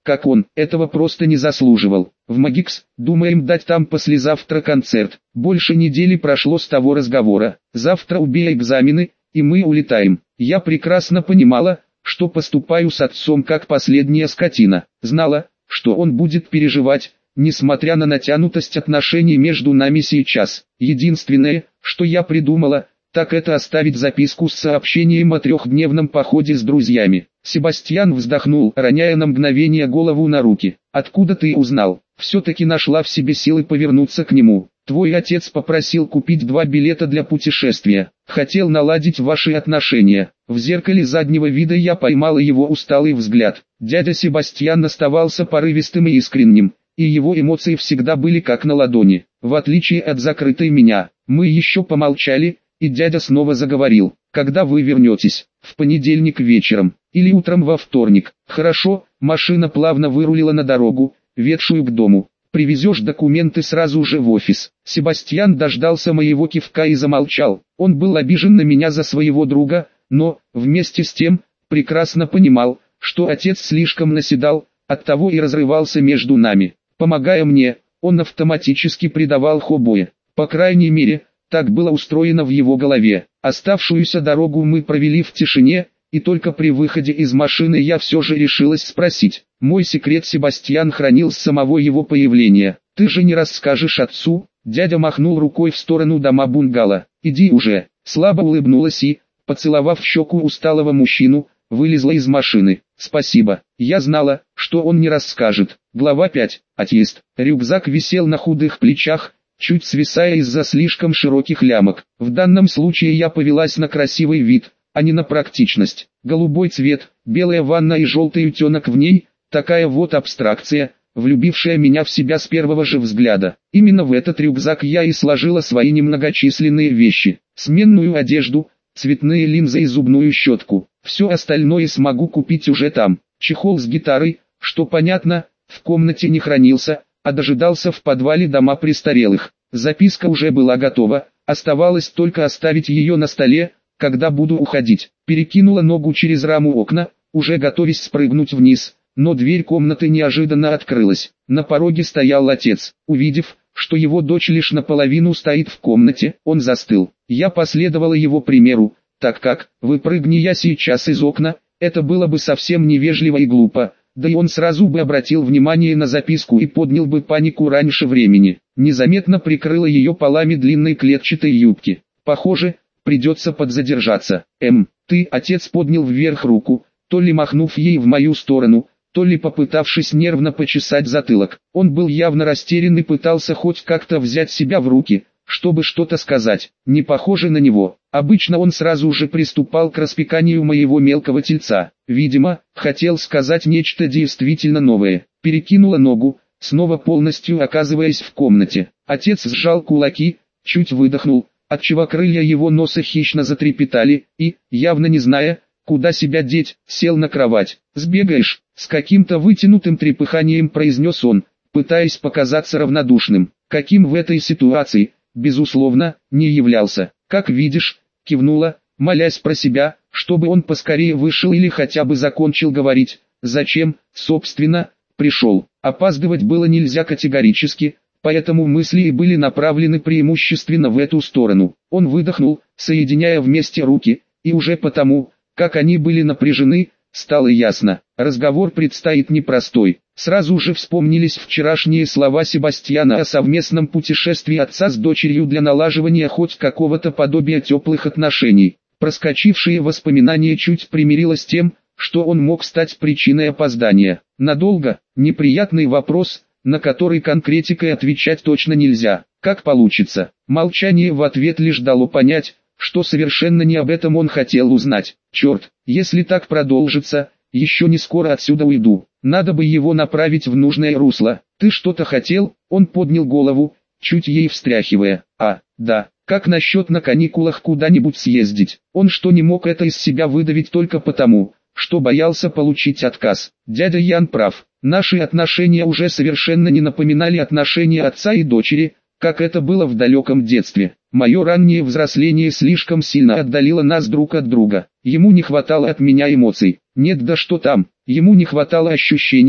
A: как он, этого просто не заслуживал. В Магикс, думаем дать там послезавтра концерт. Больше недели прошло с того разговора. Завтра у Бея экзамены, и мы улетаем. Я прекрасно понимала, что поступаю с отцом как последняя скотина. Знала, что он будет переживать, несмотря на натянутость отношений между нами сейчас. Единственное, что я придумала, так это оставить записку с сообщением о трехдневном походе с друзьями. Себастьян вздохнул, роняя на мгновение голову на руки. «Откуда ты узнал?» «Все-таки нашла в себе силы повернуться к нему. Твой отец попросил купить два билета для путешествия. Хотел наладить ваши отношения». В зеркале заднего вида я поймала его усталый взгляд. Дядя Себастьян оставался порывистым и искренним, и его эмоции всегда были как на ладони. В отличие от закрытой меня, мы еще помолчали, и дядя снова заговорил. «Когда вы вернетесь? В понедельник вечером? Или утром во вторник?» «Хорошо». Машина плавно вырулила на дорогу, ведшую к дому. «Привезешь документы сразу же в офис». Себастьян дождался моего кивка и замолчал. Он был обижен на меня за своего друга, но, вместе с тем, прекрасно понимал, что отец слишком наседал, оттого и разрывался между нами. Помогая мне, он автоматически предавал Хобоя. По крайней мере, так было устроено в его голове. Оставшуюся дорогу мы провели в тишине, и только при выходе из машины я все же решилась спросить. Мой секрет Себастьян хранил с самого его появления. «Ты же не расскажешь отцу?» Дядя махнул рукой в сторону дома бунгало. «Иди уже». Слабо улыбнулась и, поцеловав в щеку усталого мужчину, вылезла из машины. «Спасибо, я знала, что он не расскажет». Глава пять. Отъезд. Рюкзак висел на худых плечах, чуть свисая из-за слишком широких лямок. В данном случае я повелась на красивый вид, а не на практичность. Голубой цвет, белая ванна и желтый утенок в ней, такая вот абстракция, влюбившая меня в себя с первого же взгляда. Именно в этот рюкзак я и сложила свои немногочисленные вещи. Сменную одежду, цветные линзы и зубную щетку. Все остальное смогу купить уже там. Чехол с гитарой, что понятно, в комнате не хранился, а дожидался в подвале дома престарелых. Записка уже была готова, оставалось только оставить ее на столе, когда буду уходить. Перекинула ногу через раму окна, уже готовясь спрыгнуть вниз, но дверь комнаты неожиданно открылась. На пороге стоял отец. Увидев, что его дочь лишь наполовину стоит в комнате, он застыл. Я последовала его примеру, так как, выпрыгни я сейчас из окна, это было бы совсем невежливо и глупо, да и он сразу бы обратил внимание на записку и поднял бы панику раньше времени. Незаметно прикрыла ее полами длинной клетчатой юбки. Похоже, придется подзадержаться. Эм, ты, отец поднял вверх руку, то ли махнув ей в мою сторону, то ли попытавшись нервно почесать затылок. Он был явно растерян и пытался хоть как-то взять себя в руки, чтобы что-то сказать. Не похоже на него. Обычно он сразу же приступал к распеканию моего мелкого тельца. Видимо, хотел сказать нечто действительно новое. Перекинула ногу, снова полностью оказываясь в комнате. Отец сжал кулаки, чуть выдохнул, отчего крылья его носа хищно затрепетали, и, явно не зная, куда себя деть, сел на кровать. «Сбегаешь?» — с каким-то вытянутым трепыханием произнес он, пытаясь показаться равнодушным. Каким в этой ситуации, безусловно, не являлся. «Как видишь», — кивнула, молясь про себя, чтобы он поскорее вышел или хотя бы закончил говорить. Зачем, собственно, пришел? Опаздывать было нельзя категорически, поэтому мысли и были направлены преимущественно в эту сторону. Он выдохнул, соединяя вместе руки, и уже потому, как они были напряжены, стало ясно, разговор предстоит непростой. Сразу же вспомнились вчерашние слова Себастьяна о совместном путешествии отца с дочерью для налаживания хоть какого-то подобия теплых отношений. Проскочившие воспоминания чуть примирило с тем, что он мог стать причиной опоздания. Надолго? Неприятный вопрос, на который конкретикой отвечать точно нельзя. Как получится? Молчание в ответ лишь дало понять, что совершенно не об этом он хотел узнать. Черт, если так продолжится, еще не скоро отсюда уйду. Надо бы его направить в нужное русло. Ты что-то хотел? Он поднял голову, чуть ей встряхивая. А, да, как насчет на каникулах куда-нибудь съездить? Он что, не мог это из себя выдавить только потому, что боялся получить отказ? Дядя Ян прав. Наши отношения уже совершенно не напоминали отношения отца и дочери, как это было в далеком детстве. Мое раннее взросление слишком сильно отдалило нас друг от друга. Ему не хватало от меня эмоций. Нет, да что там, ему не хватало ощущения,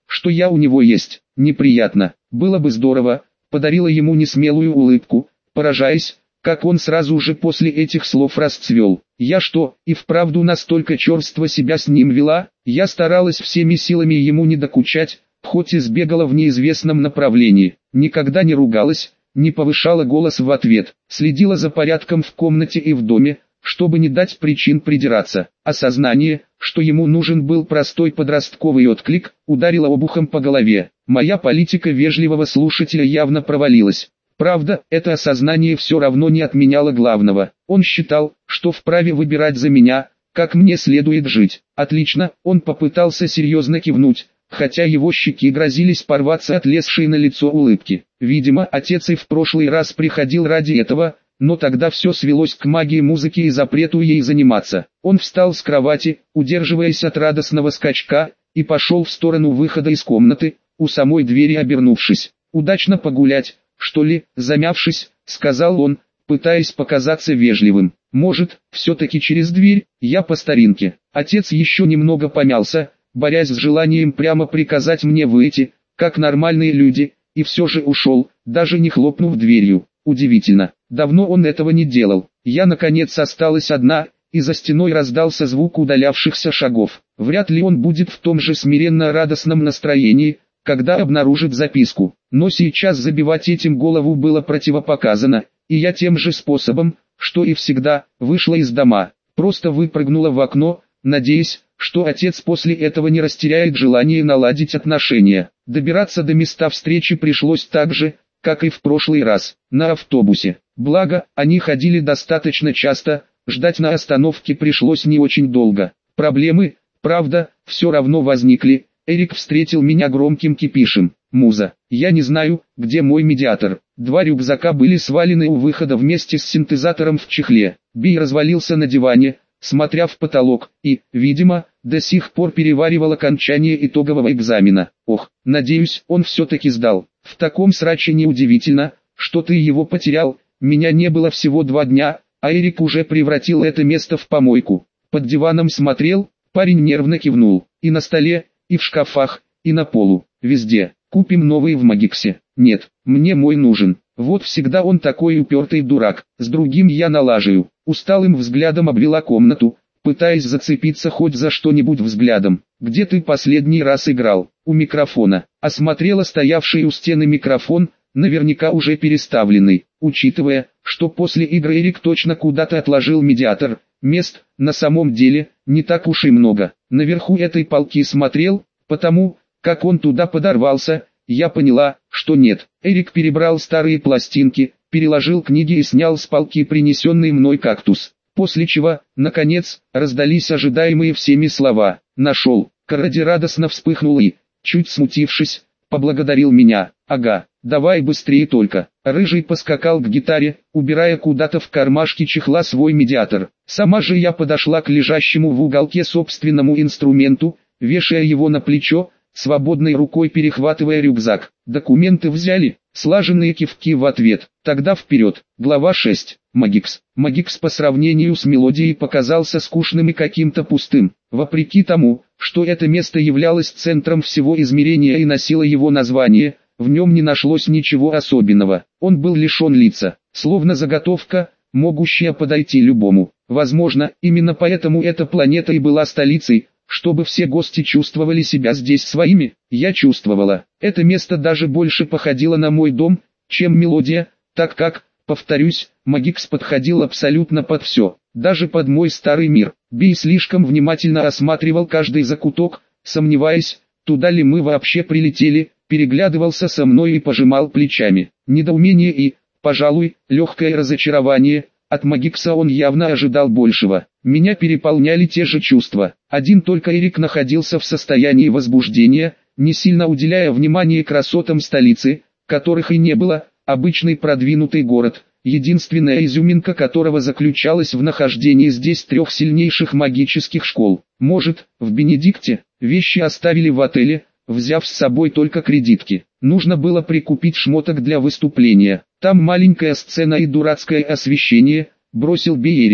A: что я у него есть. Неприятно. Было бы здорово. Подарила ему несмелую улыбку, поражаясь, как он сразу же после этих слов расцвел. Я что, и вправду настолько черство себя с ним вела? Я старалась всеми силами ему не докучать, хоть и сбегала в неизвестном направлении. Никогда не ругалась, не повышала голос в ответ, следила за порядком в комнате и в доме, чтобы не дать причин придираться. Осознание, что ему нужен был простой подростковый отклик, ударило обухом по голове. Моя политика вежливого слушателя явно провалилась. Правда, это осознание все равно не отменяло главного. Он считал, что вправе выбирать за меня, как мне следует жить. Отлично, он попытался серьезно кивнуть, хотя его щеки грозились порваться от лезшей на лицо улыбки. Видимо, отец и в прошлый раз приходил ради этого, но тогда все свелось к магии музыки и запрету ей заниматься. Он встал с кровати, удерживаясь от радостного скачка, и пошел в сторону выхода из комнаты, у самой двери обернувшись. «Удачно погулять, что ли?» — замявшись, сказал он, пытаясь показаться вежливым. «Может, все-таки через дверь?» Я по старинке. Отец еще немного помялся, борясь с желанием прямо приказать мне выйти, как нормальные люди, и все же ушел, даже не хлопнув дверью. Удивительно, давно он этого не делал. Я наконец осталась одна, и за стеной раздался звук удалявшихся шагов. Вряд ли он будет в том же смиренно-радостном настроении, когда обнаружит записку. Но сейчас забивать этим голову было противопоказано, и я тем же способом, что и всегда, вышла из дома. Просто выпрыгнула в окно, надеясь, что отец после этого не растеряет желание наладить отношения. Добираться до места встречи пришлось так же, как и в прошлый раз, на автобусе. Благо, они ходили достаточно часто, ждать на остановке пришлось не очень долго. Проблемы, правда, все равно возникли. Эрик встретил меня громким кипишем. «Муза, я не знаю, где мой медиатор». Два рюкзака были свалены у выхода вместе с синтезатором в чехле. Би развалился на диване, смотря в потолок, и, видимо, до сих пор переваривал окончание итогового экзамена. Ох, надеюсь, он все-таки сдал. В таком сраче неудивительно, что ты его потерял. Меня не было всего два дня, а Эрик уже превратил это место в помойку. Под диваном смотрел, парень нервно кивнул. И на столе, и в шкафах, и на полу, везде. Купим новые в Магиксе. Нет, мне мой нужен. Вот всегда он такой упертый дурак. С другим я налажаю. Усталым взглядом обвела комнату, пытаясь зацепиться хоть за что-нибудь взглядом. Где ты последний раз играл? У микрофона. Осмотрела стоявший у стены микрофон, наверняка уже переставленный. Учитывая, что после игры Эрик точно куда-то отложил медиатор, мест, на самом деле, не так уж и много. Наверху этой полки смотрел, потому, как он туда подорвался, я поняла, что нет. Эрик перебрал старые пластинки, переложил книги и снял с полки принесенный мной кактус. После чего, наконец, раздались ожидаемые всеми слова. «Нашел». Каради радостно вспыхнул и, чуть смутившись, поблагодарил меня. «Ага, давай быстрее только». Рыжий поскакал к гитаре, убирая куда-то в кармашке чехла свой медиатор. Сама же я подошла к лежащему в уголке собственному инструменту, вешая его на плечо, свободной рукой перехватывая рюкзак. «Документы взяли?» Слаженные кивки в ответ. «Тогда вперед». Глава шесть. Магикс. Магикс по сравнению с мелодией показался скучным и каким-то пустым. Вопреки тому, что это место являлось центром всего измерения и носило его название, в нем не нашлось ничего особенного. Он был лишен лица, словно заготовка, могущая подойти любому. Возможно, именно поэтому эта планета и была столицей, чтобы все гости чувствовали себя здесь своими. Я чувствовала. Это место даже больше походило на мой дом, чем мелодия, так как, повторюсь, Магикс подходил абсолютно под все, даже под мой старый мир. Би слишком внимательно осматривал каждый закуток, сомневаясь, туда ли мы вообще прилетели, переглядывался со мной и пожимал плечами. Недоумение и, пожалуй, легкое разочарование. От Магикса он явно ожидал большего. Меня переполняли те же чувства. Один только Эрик находился в состоянии возбуждения, не сильно уделяя внимания красотам столицы, которых и не было, обычный продвинутый город, единственная изюминка которого заключалась в нахождении здесь трех сильнейших магических школ. Может, в Бенедикте вещи оставили в отеле, взяв с собой только кредитки. Нужно было прикупить шмоток для выступления. Там маленькая сцена и дурацкое освещение, бросил Би Эрику.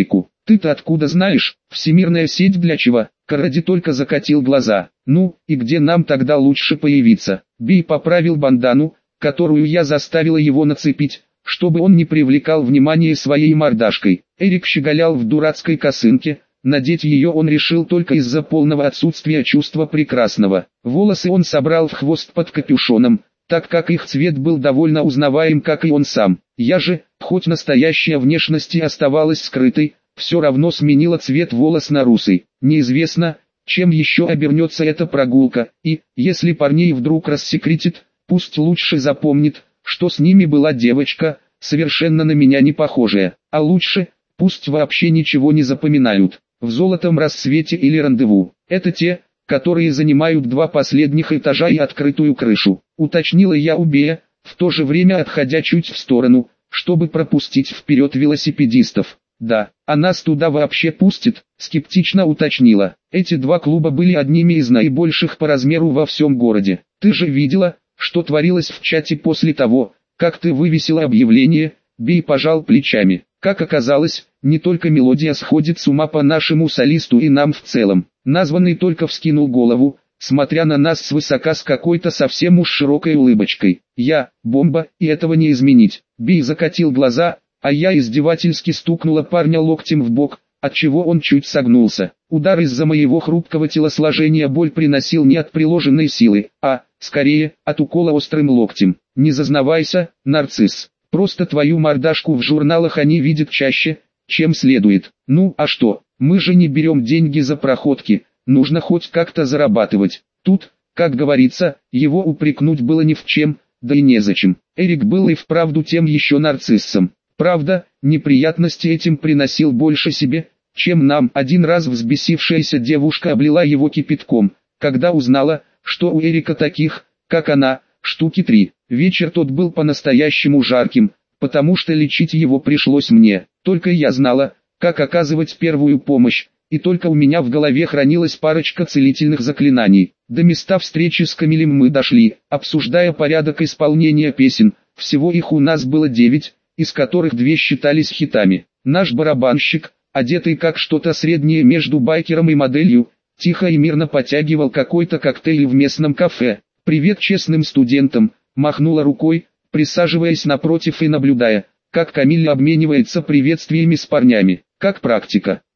A: Ты-то откуда знаешь? Всемирная сеть для чего? Каради только закатил глаза. Ну, и где нам тогда лучше появиться? Би поправил бандану, которую я заставила его нацепить, чтобы он не привлекал внимания своей мордашкой. Эрик щеголял в дурацкой косынке, надеть ее он решил только из-за полного отсутствия чувства прекрасного. Волосы он собрал в хвост под капюшоном, так как их цвет был довольно узнаваем, как и он сам. Я же, хоть настоящая внешность и оставалась скрытой, все равно сменила цвет волос на русый. Неизвестно, чем еще обернется эта прогулка, и, если парней вдруг рассекретит, пусть лучше запомнит, что с ними была девочка, совершенно на меня не похожая, а лучше, пусть вообще ничего не запоминают. В золотом рассвете или рандеву. Это те, которые занимают два последних этажа и открытую крышу, уточнила я у Бея, в то же время отходя чуть в сторону, чтобы пропустить вперед велосипедистов. Да, а нас туда вообще пустит, скептично уточнила. Эти два клуба были одними из наибольших по размеру во всем городе. Ты же видела, что творилось в чате после того, как ты вывесила объявление? Бей пожал плечами. Как оказалось, не только мелодия сходит с ума по нашему солисту и нам в целом. Названный только вскинул голову, смотря на нас свысока с какой-то совсем уж широкой улыбочкой. Я, бомба, и этого не изменить. Бей закатил глаза, а я издевательски стукнула парня локтем в бок, отчего он чуть согнулся. Удар из-за моего хрупкого телосложения боль приносил не от приложенной силы, а, скорее, от укола острым локтем. Не зазнавайся, нарцисс. Просто твою мордашку в журналах они видят чаще, чем следует. Ну, а что, мы же не берем деньги за проходки, нужно хоть как-то зарабатывать. Тут, как говорится, его упрекнуть было ни в чем, да и незачем. Эрик был и вправду тем еще нарциссом. Правда, неприятности этим приносил больше себе, чем нам. Один раз взбесившаяся девушка облила его кипятком, когда узнала, что у Эрика таких, как она, штуки три. Вечер тот был по-настоящему жарким, потому что лечить его пришлось мне. Только я знала, как оказывать первую помощь, и только у меня в голове хранилась парочка целительных заклинаний. До места встречи с Камилем мы дошли, обсуждая порядок исполнения песен. Всего их у нас было девять, из которых две считались хитами. Наш барабанщик, одетый как что-то среднее между байкером и моделью, тихо и мирно потягивал какой-то коктейль в местном кафе. «Привет честным студентам», махнула рукой, присаживаясь напротив и наблюдая, как Камиль обменивается приветствиями с парнями. «Как практика?»